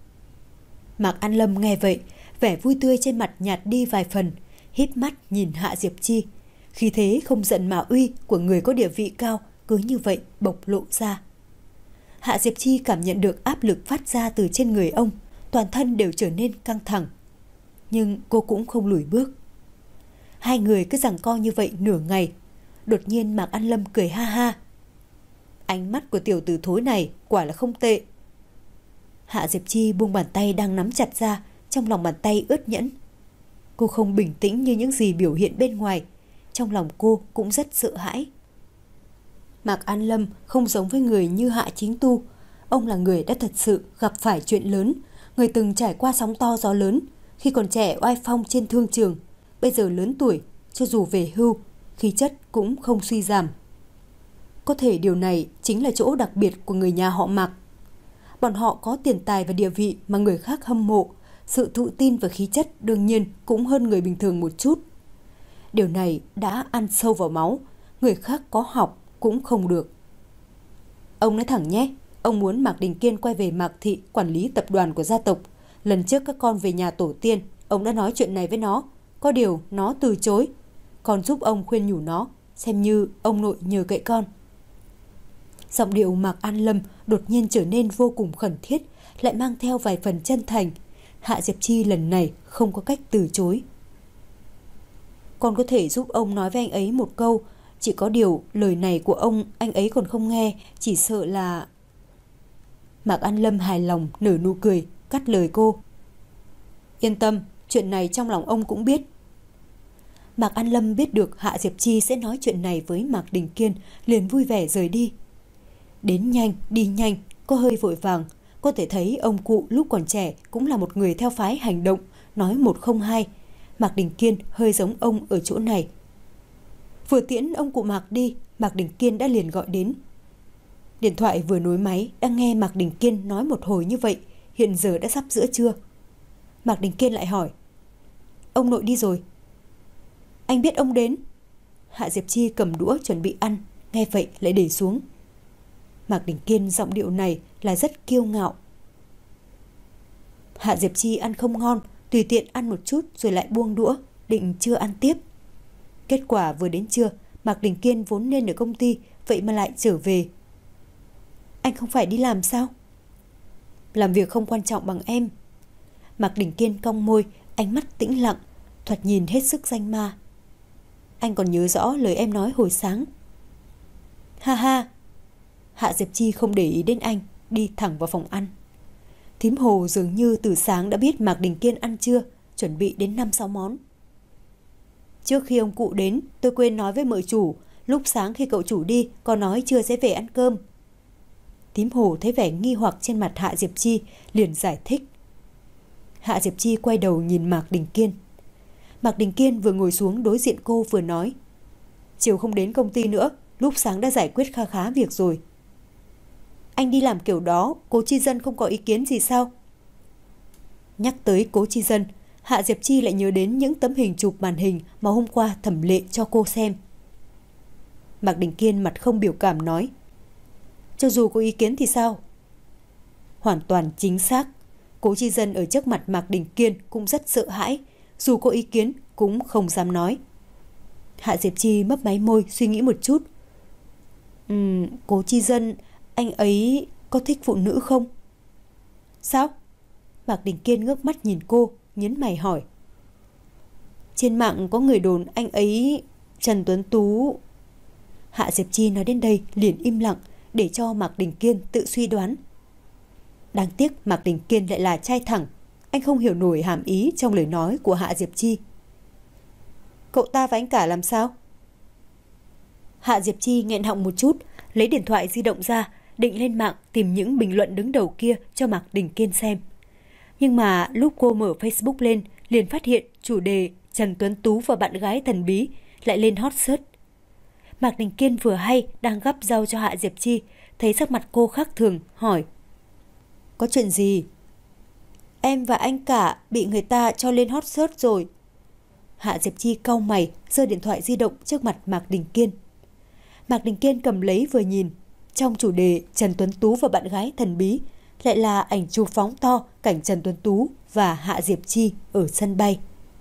Mạc An Lâm nghe vậy, vẻ vui tươi trên mặt nhạt đi vài phần, híp mắt nhìn Hạ Diệp Chi. Khí thế không giận mà uy của người có địa vị cao cứ như vậy bộc lộ ra. Hạ Diệp Chi cảm nhận được áp lực phát ra từ trên người ông, toàn thân đều trở nên căng thẳng. Nhưng cô cũng không lùi bước. Hai người cứ giằng co như vậy nửa ngày. Đột nhiên Mạc An Lâm cười ha ha. Ánh mắt của tiểu tử thối này quả là không tệ. Hạ Diệp Chi buông bàn tay đang nắm chặt ra, trong lòng bàn tay ướt nhẫn. Cô không bình tĩnh như những gì biểu hiện bên ngoài, trong lòng cô cũng rất sợ hãi. Mạc An Lâm không giống với người như Hạ Chính Tu. Ông là người đã thật sự gặp phải chuyện lớn, người từng trải qua sóng to gió lớn. Khi còn trẻ oai phong trên thương trường, bây giờ lớn tuổi, cho dù về hưu, khí chất cũng không suy giảm. Có thể điều này chính là chỗ đặc biệt của người nhà họ Mạc. Bọn họ có tiền tài và địa vị mà người khác hâm mộ, sự tự tin và khí chất đương nhiên cũng hơn người bình thường một chút. Điều này đã ăn sâu vào máu, người khác có học cũng không được. Ông nói thẳng nhé, ông muốn Mạc Đình Kiên quay về Mạc Thị quản lý tập đoàn của gia tộc. Lần trước các con về nhà tổ tiên, ông đã nói chuyện này với nó, có điều nó từ chối. Con giúp ông khuyên nhủ nó, xem như ông nội nhờ cậy con. Giọng điệu Mạc An Lâm đột nhiên trở nên vô cùng khẩn thiết, lại mang theo vài phần chân thành. Hạ Diệp Chi lần này không có cách từ chối. Con có thể giúp ông nói với anh ấy một câu, chỉ có điều lời này của ông anh ấy còn không nghe, chỉ sợ là... Mạc An Lâm hài lòng nở nụ cười, cắt lời cô. Yên tâm, chuyện này trong lòng ông cũng biết. Mạc An Lâm biết được Hạ Diệp Chi sẽ nói chuyện này với Mạc Đình Kiên, liền vui vẻ rời đi. Đến nhanh, đi nhanh, có hơi vội vàng. Có thể thấy ông cụ lúc còn trẻ cũng là một người theo phái hành động, nói một không hai. Mạc Đình Kiên hơi giống ông ở chỗ này. Vừa tiễn ông cụ Mạc đi, Mạc Đình Kiên đã liền gọi đến. Điện thoại vừa nối máy, đang nghe Mạc Đình Kiên nói một hồi như vậy, hiện giờ đã sắp giữa trưa. Mạc Đình Kiên lại hỏi, ông nội đi rồi? Anh biết ông đến. Hạ Diệp Chi cầm đũa chuẩn bị ăn, nghe vậy lại để xuống. Mạc Đình Kiên giọng điệu này là rất kiêu ngạo. Hạ Diệp Chi ăn không ngon, tùy tiện ăn một chút rồi lại buông đũa, định chưa ăn tiếp. Kết quả vừa đến trưa, Mạc Đình Kiên vốn nên ở công ty, vậy mà lại trở về. Anh không phải đi làm sao? Làm việc không quan trọng bằng em. Mạc Đình Kiên cong môi, ánh mắt tĩnh lặng, thoạt nhìn hết sức danh ma. Anh còn nhớ rõ lời em nói hồi sáng. Ha ha. Hạ Diệp Chi không để ý đến anh, đi thẳng vào phòng ăn. Thím Hồ dường như từ sáng đã biết Mạc Đình Kiên ăn trưa, chuẩn bị đến năm sáu món. Trước khi ông cụ đến, tôi quên nói với mợ chủ, lúc sáng khi cậu chủ đi, có nói trưa sẽ về ăn cơm. Thím Hồ thấy vẻ nghi hoặc trên mặt Hạ Diệp Chi, liền giải thích. Hạ Diệp Chi quay đầu nhìn Mạc Đình Kiên. Mạc Đình Kiên vừa ngồi xuống đối diện cô vừa nói, chiều không đến công ty nữa, lúc sáng đã giải quyết kha khá việc rồi. Anh đi làm kiểu đó, Cố Chi Dân không có ý kiến gì sao? Nhắc tới Cố Chi Dân, Hạ Diệp Chi lại nhớ đến những tấm hình chụp màn hình mà hôm qua Thẩm Lệ cho cô xem. Mạc Đình Kiên mặt không biểu cảm nói, cho dù có ý kiến thì sao? Hoàn toàn chính xác. Cố Chi Dân ở trước mặt Mạc Đình Kiên cũng rất sợ hãi, dù có ý kiến cũng không dám nói. Hạ Diệp Chi mấp máy môi suy nghĩ một chút. Ừm, Cố Chi Dân, anh ấy có thích phụ nữ không? Sao? Mạc Đình Kiên ngước mắt nhìn cô, nhấn mày hỏi. Trên mạng có người đồn anh ấy... Trần Tuấn Tú... Hạ Diệp Chi nói đến đây liền im lặng, để cho Mạc Đình Kiên tự suy đoán. Đáng tiếc Mạc Đình Kiên lại là trai thẳng, anh không hiểu nổi hàm ý trong lời nói của Hạ Diệp Chi. Cậu ta và anh cả làm sao? Hạ Diệp Chi nghẹn họng một chút, lấy điện thoại di động ra, định lên mạng tìm những bình luận đứng đầu kia cho Mạc Đình Kiên xem. Nhưng mà lúc cô mở Facebook lên, liền phát hiện chủ đề Trần Tuấn Tú và bạn gái thần bí lại lên hot search. Mạc Đình Kiên vừa hay đang gắp rau cho Hạ Diệp Chi, thấy sắc mặt cô khác thường, hỏi. Có chuyện gì? Em và anh cả bị người ta cho lên hot search rồi. Hạ Diệp Chi cau mày, giơ điện thoại di động trước mặt Mạc Đình Kiên. Mạc Đình Kiên cầm lấy vừa nhìn, trong chủ đề Trần Tuấn Tú và bạn gái thần bí lại là ảnh chụp phóng to cảnh Trần Tuấn Tú và Hạ Diệp Chi ở sân bay.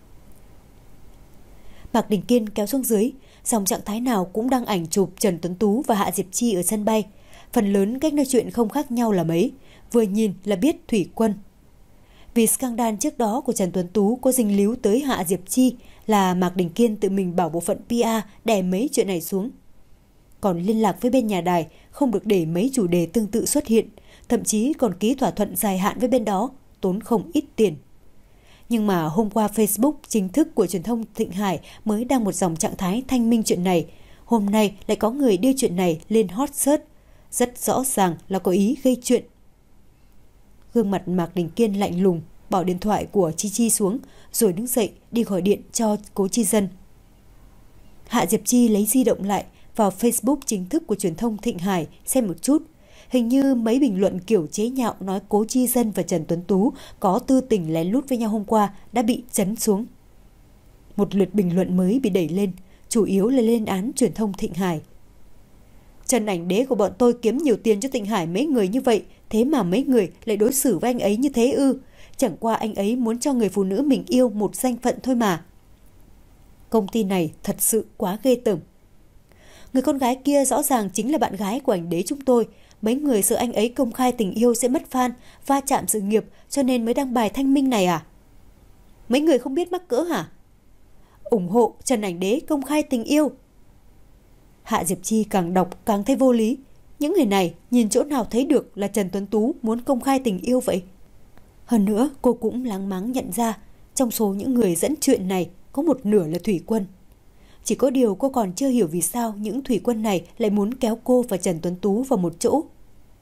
Mạc Đình Kiên kéo xuống dưới, dòng trạng thái nào cũng đăng ảnh chụp Trần Tuấn Tú và Hạ Diệp Chi ở sân bay. Phần lớn cách nói chuyện không khác nhau là mấy, vừa nhìn là biết thủy quân. Vì scandal trước đó của Trần Tuấn Tú có dính líu tới Hạ Diệp Chi là Mạc Đình Kiên tự mình bảo bộ phận pê e đè mấy chuyện này xuống. Còn liên lạc với bên nhà đài không được để mấy chủ đề tương tự xuất hiện, thậm chí còn ký thỏa thuận dài hạn với bên đó, tốn không ít tiền. Nhưng mà hôm qua Facebook chính thức của truyền thông Thịnh Hải mới đăng một dòng trạng thái thanh minh chuyện này. Hôm nay lại có người đưa chuyện này lên hot search. Rất rõ ràng là có ý gây chuyện. Gương mặt Mạc Đình Kiên lạnh lùng, bỏ điện thoại của Chi Chi xuống, rồi đứng dậy đi gọi điện cho Cố Chi Dân. Hạ Diệp Chi lấy di động lại, vào Facebook chính thức của truyền thông Thịnh Hải xem một chút. Hình như mấy bình luận kiểu chế nhạo nói Cố Chi Dân và Trần Tuấn Tú có tư tình lén lút với nhau hôm qua đã bị chấn xuống. Một lượt bình luận mới bị đẩy lên, chủ yếu là lên án truyền thông Thịnh Hải. Trần ảnh đế của bọn tôi kiếm nhiều tiền cho Thịnh Hải mấy người như vậy, thế mà mấy người lại đối xử với anh ấy như thế ư? Chẳng qua anh ấy muốn cho người phụ nữ mình yêu một danh phận thôi mà. Công ty này thật sự quá ghê tởm. Người con gái kia rõ ràng chính là bạn gái của ảnh đế chúng tôi. Mấy người sợ anh ấy công khai tình yêu sẽ mất fan, va chạm sự nghiệp, cho nên mới đăng bài thanh minh này à? Mấy người không biết mắc cỡ hả? Ủng hộ Trần ảnh đế công khai tình yêu. Hạ Diệp Chi càng đọc càng thấy vô lý. Những người này nhìn chỗ nào thấy được là Trần Tuấn Tú muốn công khai tình yêu vậy? Hơn nữa cô cũng láng máng nhận ra, trong số những người dẫn chuyện này có một nửa là thủy quân. Chỉ có điều cô còn chưa hiểu vì sao những thủy quân này lại muốn kéo cô và Trần Tuấn Tú vào một chỗ.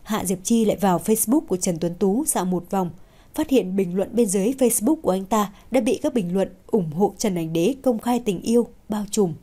Hạ Diệp Chi lại vào Facebook của Trần Tuấn Tú dạo một vòng, phát hiện bình luận bên dưới Facebook của anh ta đã bị các bình luận ủng hộ Trần Ảnh Đế công khai tình yêu bao trùm.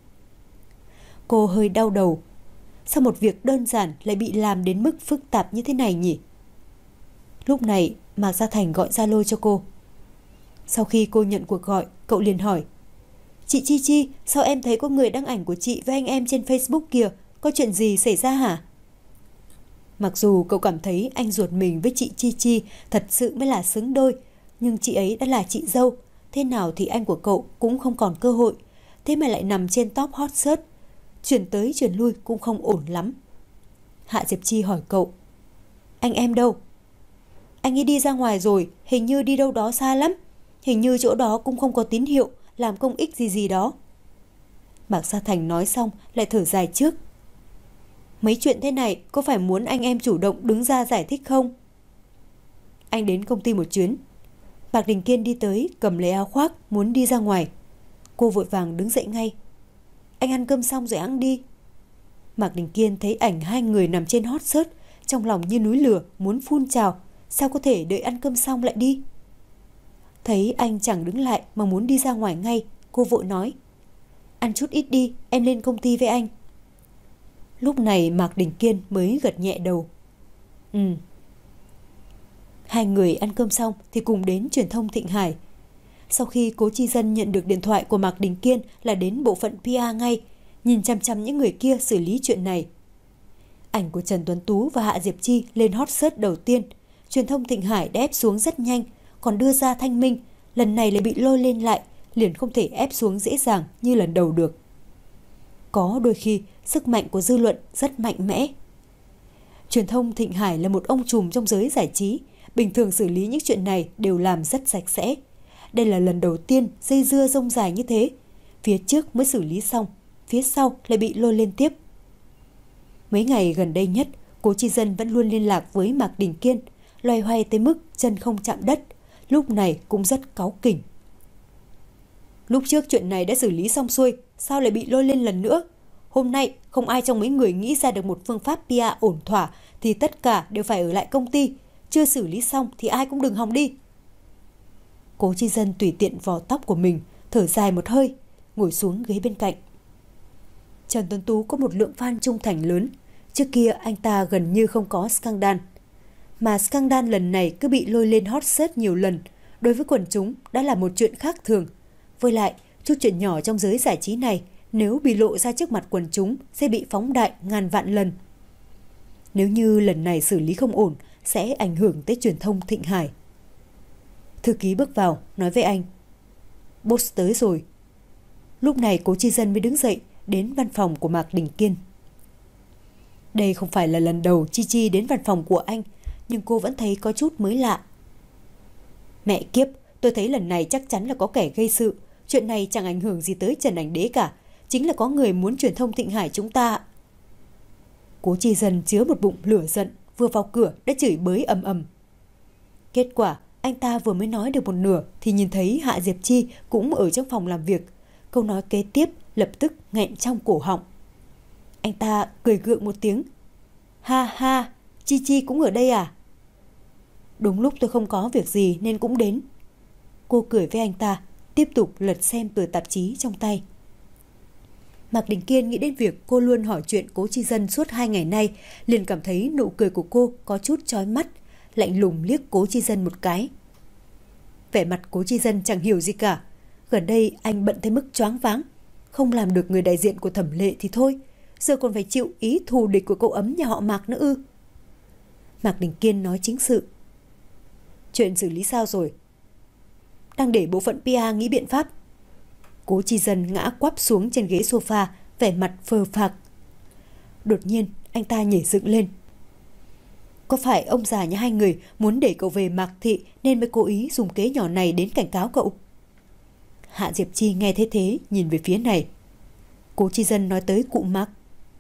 Cô hơi đau đầu. Sao một việc đơn giản lại bị làm đến mức phức tạp như thế này nhỉ? Lúc này Mạc Gia Thành gọi Zalo cho cô. Sau khi cô nhận cuộc gọi, cậu liền hỏi: Chị Chi Chi, sao em thấy có người đăng ảnh của chị với anh em trên Facebook kìa? Có chuyện gì xảy ra hả? Mặc dù cậu cảm thấy anh ruột mình với chị Chi Chi thật sự mới là xứng đôi, nhưng chị ấy đã là chị dâu, thế nào thì anh của cậu cũng không còn cơ hội. Thế mà lại nằm trên top hot search, chuyển tới chuyển lui cũng không ổn lắm. Hạ Diệp Chi hỏi cậu: Anh em đâu? Anh ấy đi ra ngoài rồi, hình như đi đâu đó xa lắm. Hình như chỗ đó cũng không có tín hiệu, làm công ích gì gì đó. Mạc Gia Thành nói xong lại thở dài trước. Mấy chuyện thế này có phải muốn anh em chủ động đứng ra giải thích không? Anh đến công ty một chuyến. Mạc Đình Kiên đi tới, cầm lấy áo khoác, muốn đi ra ngoài. Cô vội vàng đứng dậy ngay. Anh ăn cơm xong rồi ăn đi. Mạc Đình Kiên thấy ảnh hai người nằm trên hot search, trong lòng như núi lửa muốn phun trào. Sao có thể đợi ăn cơm xong lại đi? Thấy anh chẳng đứng lại mà muốn đi ra ngoài ngay, cô vội nói: Ăn chút ít đi, em lên công ty với anh. Lúc này Mạc Đình Kiên mới gật nhẹ đầu. Ừ. Hai người ăn cơm xong thì cùng đến truyền thông Thịnh Hải. Sau khi Cố Chi Dân nhận được điện thoại của Mạc Đình Kiên là đến bộ phận pê e ngay, nhìn chăm chăm những người kia xử lý chuyện này. Ảnh của Trần Tuấn Tú và Hạ Diệp Chi lên hot search đầu tiên, truyền thông Thịnh Hải đã ép xuống rất nhanh, còn đưa ra Thanh Minh, lần này lại bị lôi lên lại, liền không thể ép xuống dễ dàng như lần đầu được. Có đôi khi, sức mạnh của dư luận rất mạnh mẽ. Truyền thông Thịnh Hải là một ông trùm trong giới giải trí, bình thường xử lý những chuyện này đều làm rất sạch sẽ. Đây là lần đầu tiên dây dưa rông dài như thế, phía trước mới xử lý xong, phía sau lại bị lôi lên tiếp. Mấy ngày gần đây nhất, Cố Chi Dân vẫn luôn liên lạc với Mạc Đình Kiên, loay hoay tới mức chân không chạm đất, lúc này cũng rất cáu kỉnh. Lúc trước chuyện này đã xử lý xong xuôi, sao lại bị lôi lên lần nữa? Hôm nay không ai trong mấy người nghĩ ra được một phương pháp pê e ổn thỏa thì tất cả đều phải ở lại công ty. Chưa xử lý xong thì ai cũng đừng hòng đi. Cố Chi Dân tùy tiện vò tóc của mình, thở dài một hơi, ngồi xuống ghế bên cạnh. Trần Tuấn Tú có một lượng fan trung thành lớn. Trước kia anh ta gần như không có scandal. Mà scandal lần này cứ bị lôi lên hot search nhiều lần, đối với quần chúng đã là một chuyện khác thường. Với lại, chút chuyện nhỏ trong giới giải trí này nếu bị lộ ra trước mặt quần chúng sẽ bị phóng đại ngàn vạn lần. Nếu như lần này xử lý không ổn sẽ ảnh hưởng tới truyền thông Thịnh Hải. Thư ký bước vào nói với anh: Boss tới rồi. Lúc này Cố Chi Dân mới đứng dậy đến văn phòng của Mạc Đình Kiên. Đây không phải là lần đầu Chi Chi đến văn phòng của anh, nhưng cô vẫn thấy có chút mới lạ. Mẹ kiếp, tôi thấy lần này chắc chắn là có kẻ gây sự. Chuyện này chẳng ảnh hưởng gì tới Trần Ảnh Đế cả. Chính là có người muốn truyền thông Thịnh Hải chúng ta. Cố Chi Dân chứa một bụng lửa giận, vừa vào cửa đã chửi bới ầm ầm. Kết quả anh ta vừa mới nói được một nửa thì nhìn thấy Hạ Diệp Chi cũng ở trong phòng làm việc. Câu nói kế tiếp lập tức nghẹn trong cổ họng. Anh ta cười gượng một tiếng. Ha ha, Chi Chi cũng ở đây à? Đúng lúc tôi không có việc gì nên cũng đến. Cô cười với anh ta, tiếp tục lật xem tờ tạp chí trong tay. Mạc Đình Kiên nghĩ đến việc cô luôn hỏi chuyện Cố Chi Dân suốt hai ngày nay, liền cảm thấy nụ cười của cô có chút chói mắt, lạnh lùng liếc Cố Chi Dân một cái. Vẻ mặt Cố Chi Dân chẳng hiểu gì cả. Gần đây anh bận tới mức choáng váng, không làm được người đại diện của Thẩm Lệ thì thôi, giờ còn phải chịu ý thù địch của cậu ấm nhà họ Mạc nữa ư? Mạc Đình Kiên nói chính sự. Chuyện xử lý sao rồi? Đang để bộ phận pê e nghĩ biện pháp. Cố Chi Dân ngã quắp xuống trên ghế sofa, vẻ mặt phờ phạc. Đột nhiên anh ta nhảy dựng lên. Có phải ông già nhà hai người muốn để cậu về Mạc Thị nên mới cố ý dùng kế nhỏ này đến cảnh cáo cậu? Hạ Diệp Chi nghe thế thế nhìn về phía này. Cố Chi Dân nói tới cụ Mạc.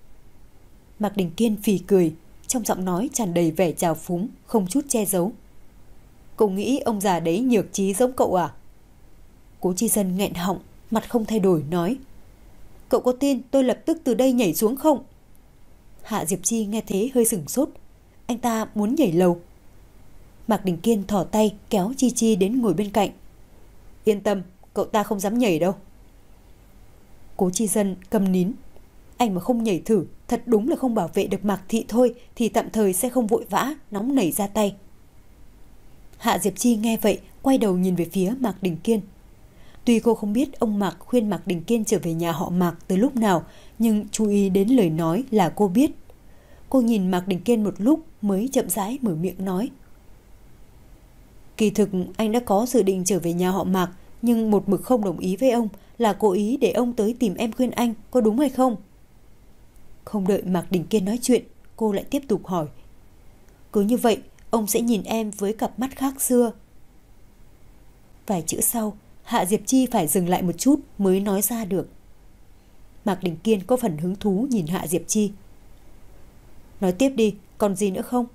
Mạc Đình Kiên phì cười, trong giọng nói tràn đầy vẻ trào phúng, không chút che giấu. Cậu nghĩ ông già đấy nhược trí giống cậu à? Cố Chi Dân nghẹn họng, mặt không thay đổi nói. Cậu có tin tôi lập tức từ đây nhảy xuống không? Hạ Diệp Chi nghe thế hơi sửng sốt. anh ta muốn nhảy lầu. Mạc Đình Kiên thò tay kéo Chi Chi đến ngồi bên cạnh. Yên tâm, cậu ta không dám nhảy đâu. Cố Chi Dân câm nín. Anh mà không nhảy thử, thật đúng là không bảo vệ được Mạc Thị thôi thì tạm thời sẽ không vội vã nóng nảy ra tay. Hạ Diệp Chi nghe vậy quay đầu nhìn về phía Mạc Đình Kiên. Tuy cô không biết ông Mạc khuyên Mạc Đình Kiên trở về nhà họ Mạc từ lúc nào, nhưng chú ý đến lời nói là cô biết. Cô nhìn Mạc Đình Kiên một lúc mới chậm rãi mở miệng nói. Kỳ thực anh đã có dự định trở về nhà họ Mạc, nhưng một mực không đồng ý với ông, là cố ý để ông tới tìm em khuyên anh, có đúng hay không? Không đợi Mạc Đình Kiên nói chuyện, cô lại tiếp tục hỏi. Cứ như vậy, ông sẽ nhìn em với cặp mắt khác xưa. Vài chữ sau, Hạ Diệp Chi phải dừng lại một chút mới nói ra được. Mạc Đình Kiên có phần hứng thú nhìn Hạ Diệp Chi. Nói tiếp đi, còn gì nữa không?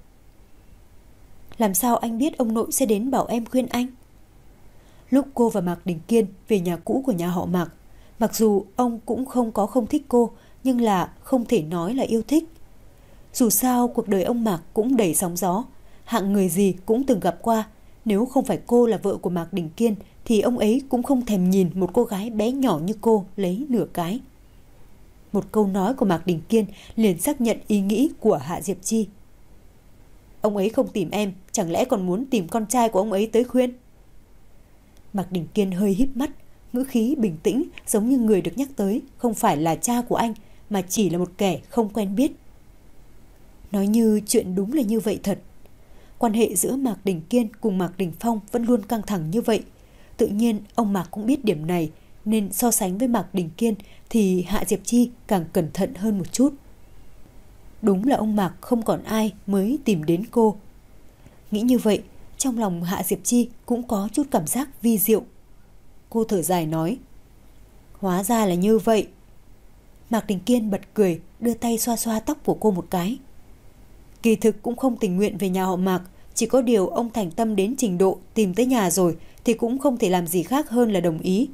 Làm sao anh biết ông nội sẽ đến bảo em khuyên anh? Lúc cô và Mạc Đình Kiên về nhà cũ của nhà họ Mạc, mặc dù ông cũng không có không thích cô, nhưng là không thể nói là yêu thích. Dù sao cuộc đời ông Mạc cũng đầy sóng gió, hạng người gì cũng từng gặp qua. Nếu không phải cô là vợ của Mạc Đình Kiên thì ông ấy cũng không thèm nhìn một cô gái bé nhỏ như cô lấy nửa cái. Một câu nói của Mạc Đình Kiên liền xác nhận ý nghĩ của Hạ Diệp Chi. Ông ấy không tìm em, chẳng lẽ còn muốn tìm con trai của ông ấy tới khuyên? Mạc Đình Kiên hơi híp mắt, ngữ khí bình tĩnh, giống như người được nhắc tới không phải là cha của anh, mà chỉ là một kẻ không quen biết. Nói như chuyện đúng là như vậy thật. Quan hệ giữa Mạc Đình Kiên cùng Mạc Đình Phong vẫn luôn căng thẳng như vậy. Tự nhiên ông Mạc cũng biết điểm này, nên so sánh với Mạc Đình Kiên thì Hạ Diệp Chi càng cẩn thận hơn một chút. Đúng là ông Mạc không còn ai mới tìm đến cô. Nghĩ như vậy, trong lòng Hạ Diệp Chi cũng có chút cảm giác vi diệu. Cô thở dài nói. Hóa ra là như vậy. Mạc Đình Kiên bật cười, đưa tay xoa xoa tóc của cô một cái. Kỳ thực cũng không tình nguyện về nhà họ Mạc, chỉ có điều ông thành tâm đến trình độ tìm tới nhà rồi thì cũng không thể làm gì khác hơn là đồng ý.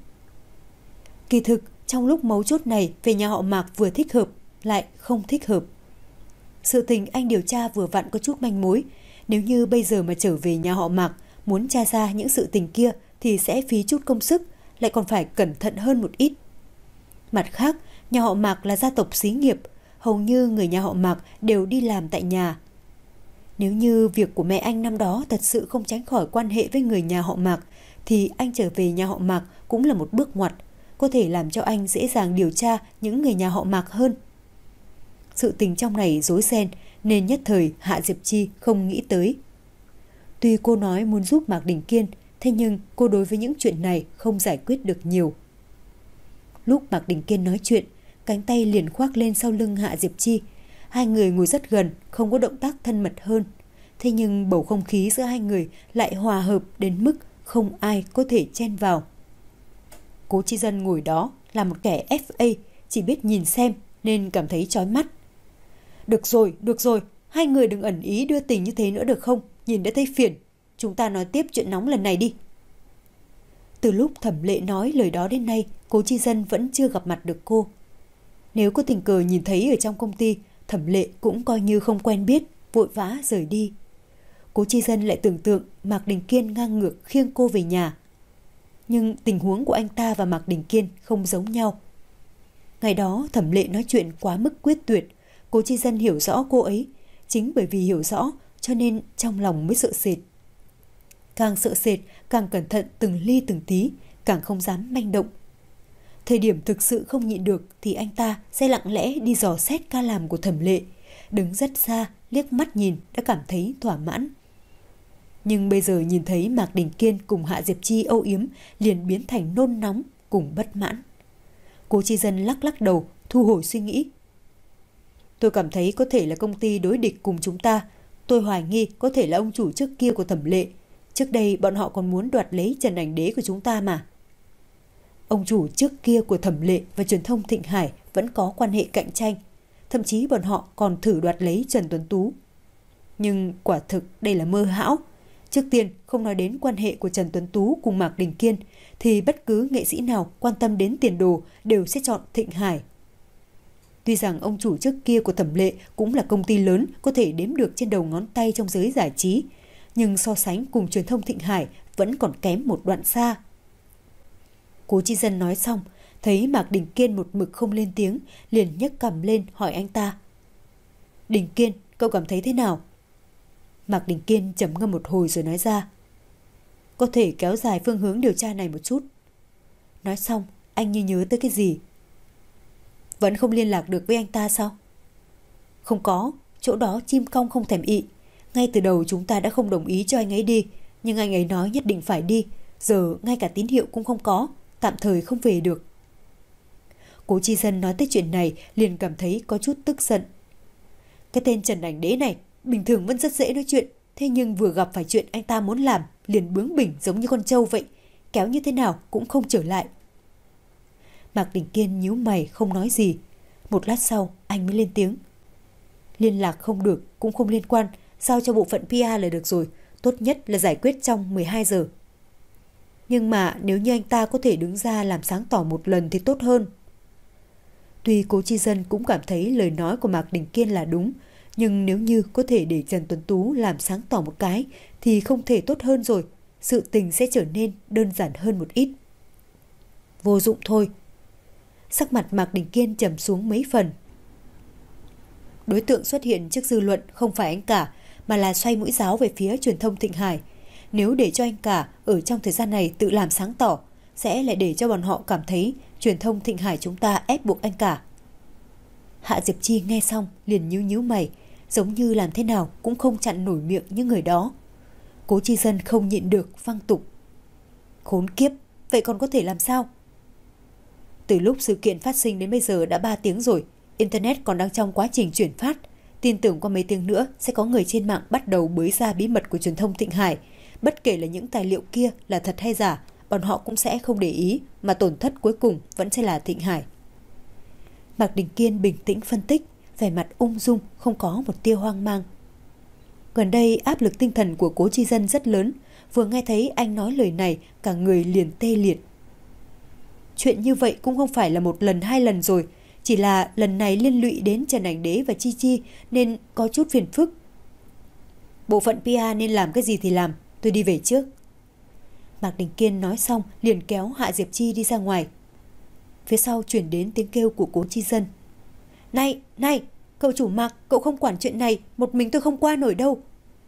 Kỳ thực trong lúc mấu chốt này về nhà họ Mạc vừa thích hợp lại không thích hợp. Sự tình anh điều tra vừa vặn có chút manh mối. Nếu như bây giờ mà trở về nhà họ Mạc muốn tra ra những sự tình kia thì sẽ phí chút công sức, lại còn phải cẩn thận hơn một ít. Mặt khác, nhà họ Mạc là gia tộc xí nghiệp, hầu như người nhà họ Mạc đều đi làm tại nhà. Nếu như việc của mẹ anh năm đó thật sự không tránh khỏi quan hệ với người nhà họ Mạc thì anh trở về nhà họ Mạc cũng là một bước ngoặt, có thể làm cho anh dễ dàng điều tra những người nhà họ Mạc hơn. Sự tình trong này rối ren nên nhất thời Hạ Diệp Chi không nghĩ tới. Tuy cô nói muốn giúp Mạc Đình Kiên, thế nhưng cô đối với những chuyện này không giải quyết được nhiều. Lúc Mạc Đình Kiên nói chuyện, cánh tay liền khoác lên sau lưng Hạ Diệp Chi. Hai người ngồi rất gần, không có động tác thân mật hơn. Thế nhưng bầu không khí giữa hai người lại hòa hợp đến mức không ai có thể chen vào. Cố Chi Dân ngồi đó là một kẻ ép a, chỉ biết nhìn xem nên cảm thấy chói mắt. Được rồi, được rồi, hai người đừng ẩn ý đưa tình như thế nữa được không? Nhìn đã thấy phiền. Chúng ta nói tiếp chuyện nóng lần này đi. Từ lúc Thẩm Lệ nói lời đó đến nay, Cố Chi Dân vẫn chưa gặp mặt được cô. Nếu có tình cờ nhìn thấy ở trong công ty, Thẩm Lệ cũng coi như không quen biết, vội vã rời đi. Cố Chi Dân lại tưởng tượng Mạc Đình Kiên ngang ngược khiêng cô về nhà. Nhưng tình huống của anh ta và Mạc Đình Kiên không giống nhau. Ngày đó Thẩm Lệ nói chuyện quá mức quyết tuyệt, Cố Chi Dân hiểu rõ cô ấy. Chính bởi vì hiểu rõ cho nên trong lòng mới sợ sệt. Càng sợ sệt, càng cẩn thận từng ly từng tí, càng không dám manh động. Thời điểm thực sự không nhịn được thì anh ta sẽ lặng lẽ đi dò xét ca làm của Thẩm Lệ. Đứng rất xa, liếc mắt nhìn đã cảm thấy thỏa mãn. Nhưng bây giờ nhìn thấy Mạc Đình Kiên cùng Hạ Diệp Chi âu yếm liền biến thành nôn nóng cùng bất mãn. Cố Chi Dân lắc lắc đầu, thu hồi suy nghĩ. Tôi cảm thấy có thể là công ty đối địch cùng chúng ta. Tôi hoài nghi có thể là ông chủ trước kia của Thẩm Lệ. Trước đây bọn họ còn muốn đoạt lấy Trần Ảnh Đế của chúng ta mà. Ông chủ trước kia của Thẩm Lệ và truyền thông Thịnh Hải vẫn có quan hệ cạnh tranh. Thậm chí bọn họ còn thử đoạt lấy Trần Tuấn Tú. Nhưng quả thực đây là mơ hão. Trước tiên không nói đến quan hệ của Trần Tuấn Tú cùng Mạc Đình Kiên thì bất cứ nghệ sĩ nào quan tâm đến tiền đồ đều sẽ chọn Thịnh Hải. Tuy rằng ông chủ trước kia của Thẩm Lệ cũng là công ty lớn có thể đếm được trên đầu ngón tay trong giới giải trí, nhưng so sánh cùng truyền thông Thịnh Hải vẫn còn kém một đoạn xa. Cố Chi Dân nói xong, thấy Mạc Đình Kiên một mực không lên tiếng, liền nhấc cằm lên hỏi anh ta. Đình Kiên, cậu cảm thấy thế nào? Mạc Đình Kiên trầm ngâm một hồi rồi nói ra. Có thể kéo dài phương hướng điều tra này một chút. Nói xong, anh như nhớ tới cái gì. Vẫn không liên lạc được với anh ta sao? Không có, chỗ đó chim cong không thèm ị. Ngay từ đầu chúng ta đã không đồng ý cho anh ấy đi, nhưng anh ấy nói nhất định phải đi. Giờ ngay cả tín hiệu cũng không có, tạm thời không về được. Cố Chi Dân nói tới chuyện này liền cảm thấy có chút tức giận. Cái tên Trần Ảnh Đế này bình thường vẫn rất dễ nói chuyện, thế nhưng vừa gặp phải chuyện anh ta muốn làm liền bướng bỉnh giống như con trâu vậy, kéo như thế nào cũng không trở lại. Mạc Đình Kiên nhíu mày không nói gì. Một lát sau anh mới lên tiếng. Liên lạc không được cũng không liên quan, giao cho bộ phận pê e là được rồi, tốt nhất là giải quyết trong mười hai giờ. Nhưng mà nếu như anh ta có thể đứng ra làm sáng tỏ một lần thì tốt hơn. Tuy Cố Chi Dân cũng cảm thấy lời nói của Mạc Đình Kiên là đúng, nhưng nếu như có thể để Trần Tuấn Tú làm sáng tỏ một cái thì không thể tốt hơn rồi, sự tình sẽ trở nên đơn giản hơn một ít. Vô dụng thôi. Sắc mặt Mạc Đình Kiên trầm xuống mấy phần. Đối tượng xuất hiện trước dư luận không phải anh cả, mà là xoay mũi giáo về phía truyền thông Thịnh Hải. Nếu để cho anh cả ở trong thời gian này tự làm sáng tỏ, sẽ lại để cho bọn họ cảm thấy truyền thông Thịnh Hải chúng ta ép buộc anh cả. Hạ Diệp Chi nghe xong liền nhíu nhíu mày, giống như làm thế nào cũng không chặn nổi miệng những người đó. Cố Chi Dân không nhịn được văng tục. Khốn kiếp, vậy còn có thể làm sao? Từ lúc sự kiện phát sinh đến bây giờ đã ba tiếng rồi, Internet còn đang trong quá trình chuyển phát. Tin tưởng qua mấy tiếng nữa sẽ có người trên mạng bắt đầu bới ra bí mật của truyền thông Thịnh Hải. Bất kể là những tài liệu kia là thật hay giả, bọn họ cũng sẽ không để ý, mà tổn thất cuối cùng vẫn sẽ là Thịnh Hải. Mạc Đình Kiên bình tĩnh phân tích, vẻ mặt ung dung, không có một tia hoang mang. Gần đây áp lực tinh thần của Cố Chi Dân rất lớn, vừa nghe thấy anh nói lời này, cả người liền tê liệt. Chuyện như vậy cũng không phải là một lần hai lần rồi, chỉ là lần này liên lụy đến Trần Ảnh Đế và Chi Chi nên có chút phiền phức. Bộ phận pê e nên làm cái gì thì làm, tôi đi về trước. Mạc Đình Kiên nói xong liền kéo Hạ Diệp Chi đi ra ngoài. Phía sau chuyển đến tiếng kêu của Cố Chi Dân. Này, này, cậu chủ Mạc, cậu không quản chuyện này, một mình tôi không qua nổi đâu.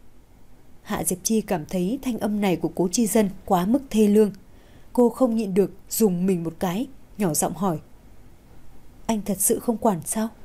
Hạ Diệp Chi cảm thấy thanh âm này của Cố Chi Dân quá mức thê lương. Cô không nhịn được dùng mình một cái, nhỏ giọng hỏi. Anh thật sự không quản sao?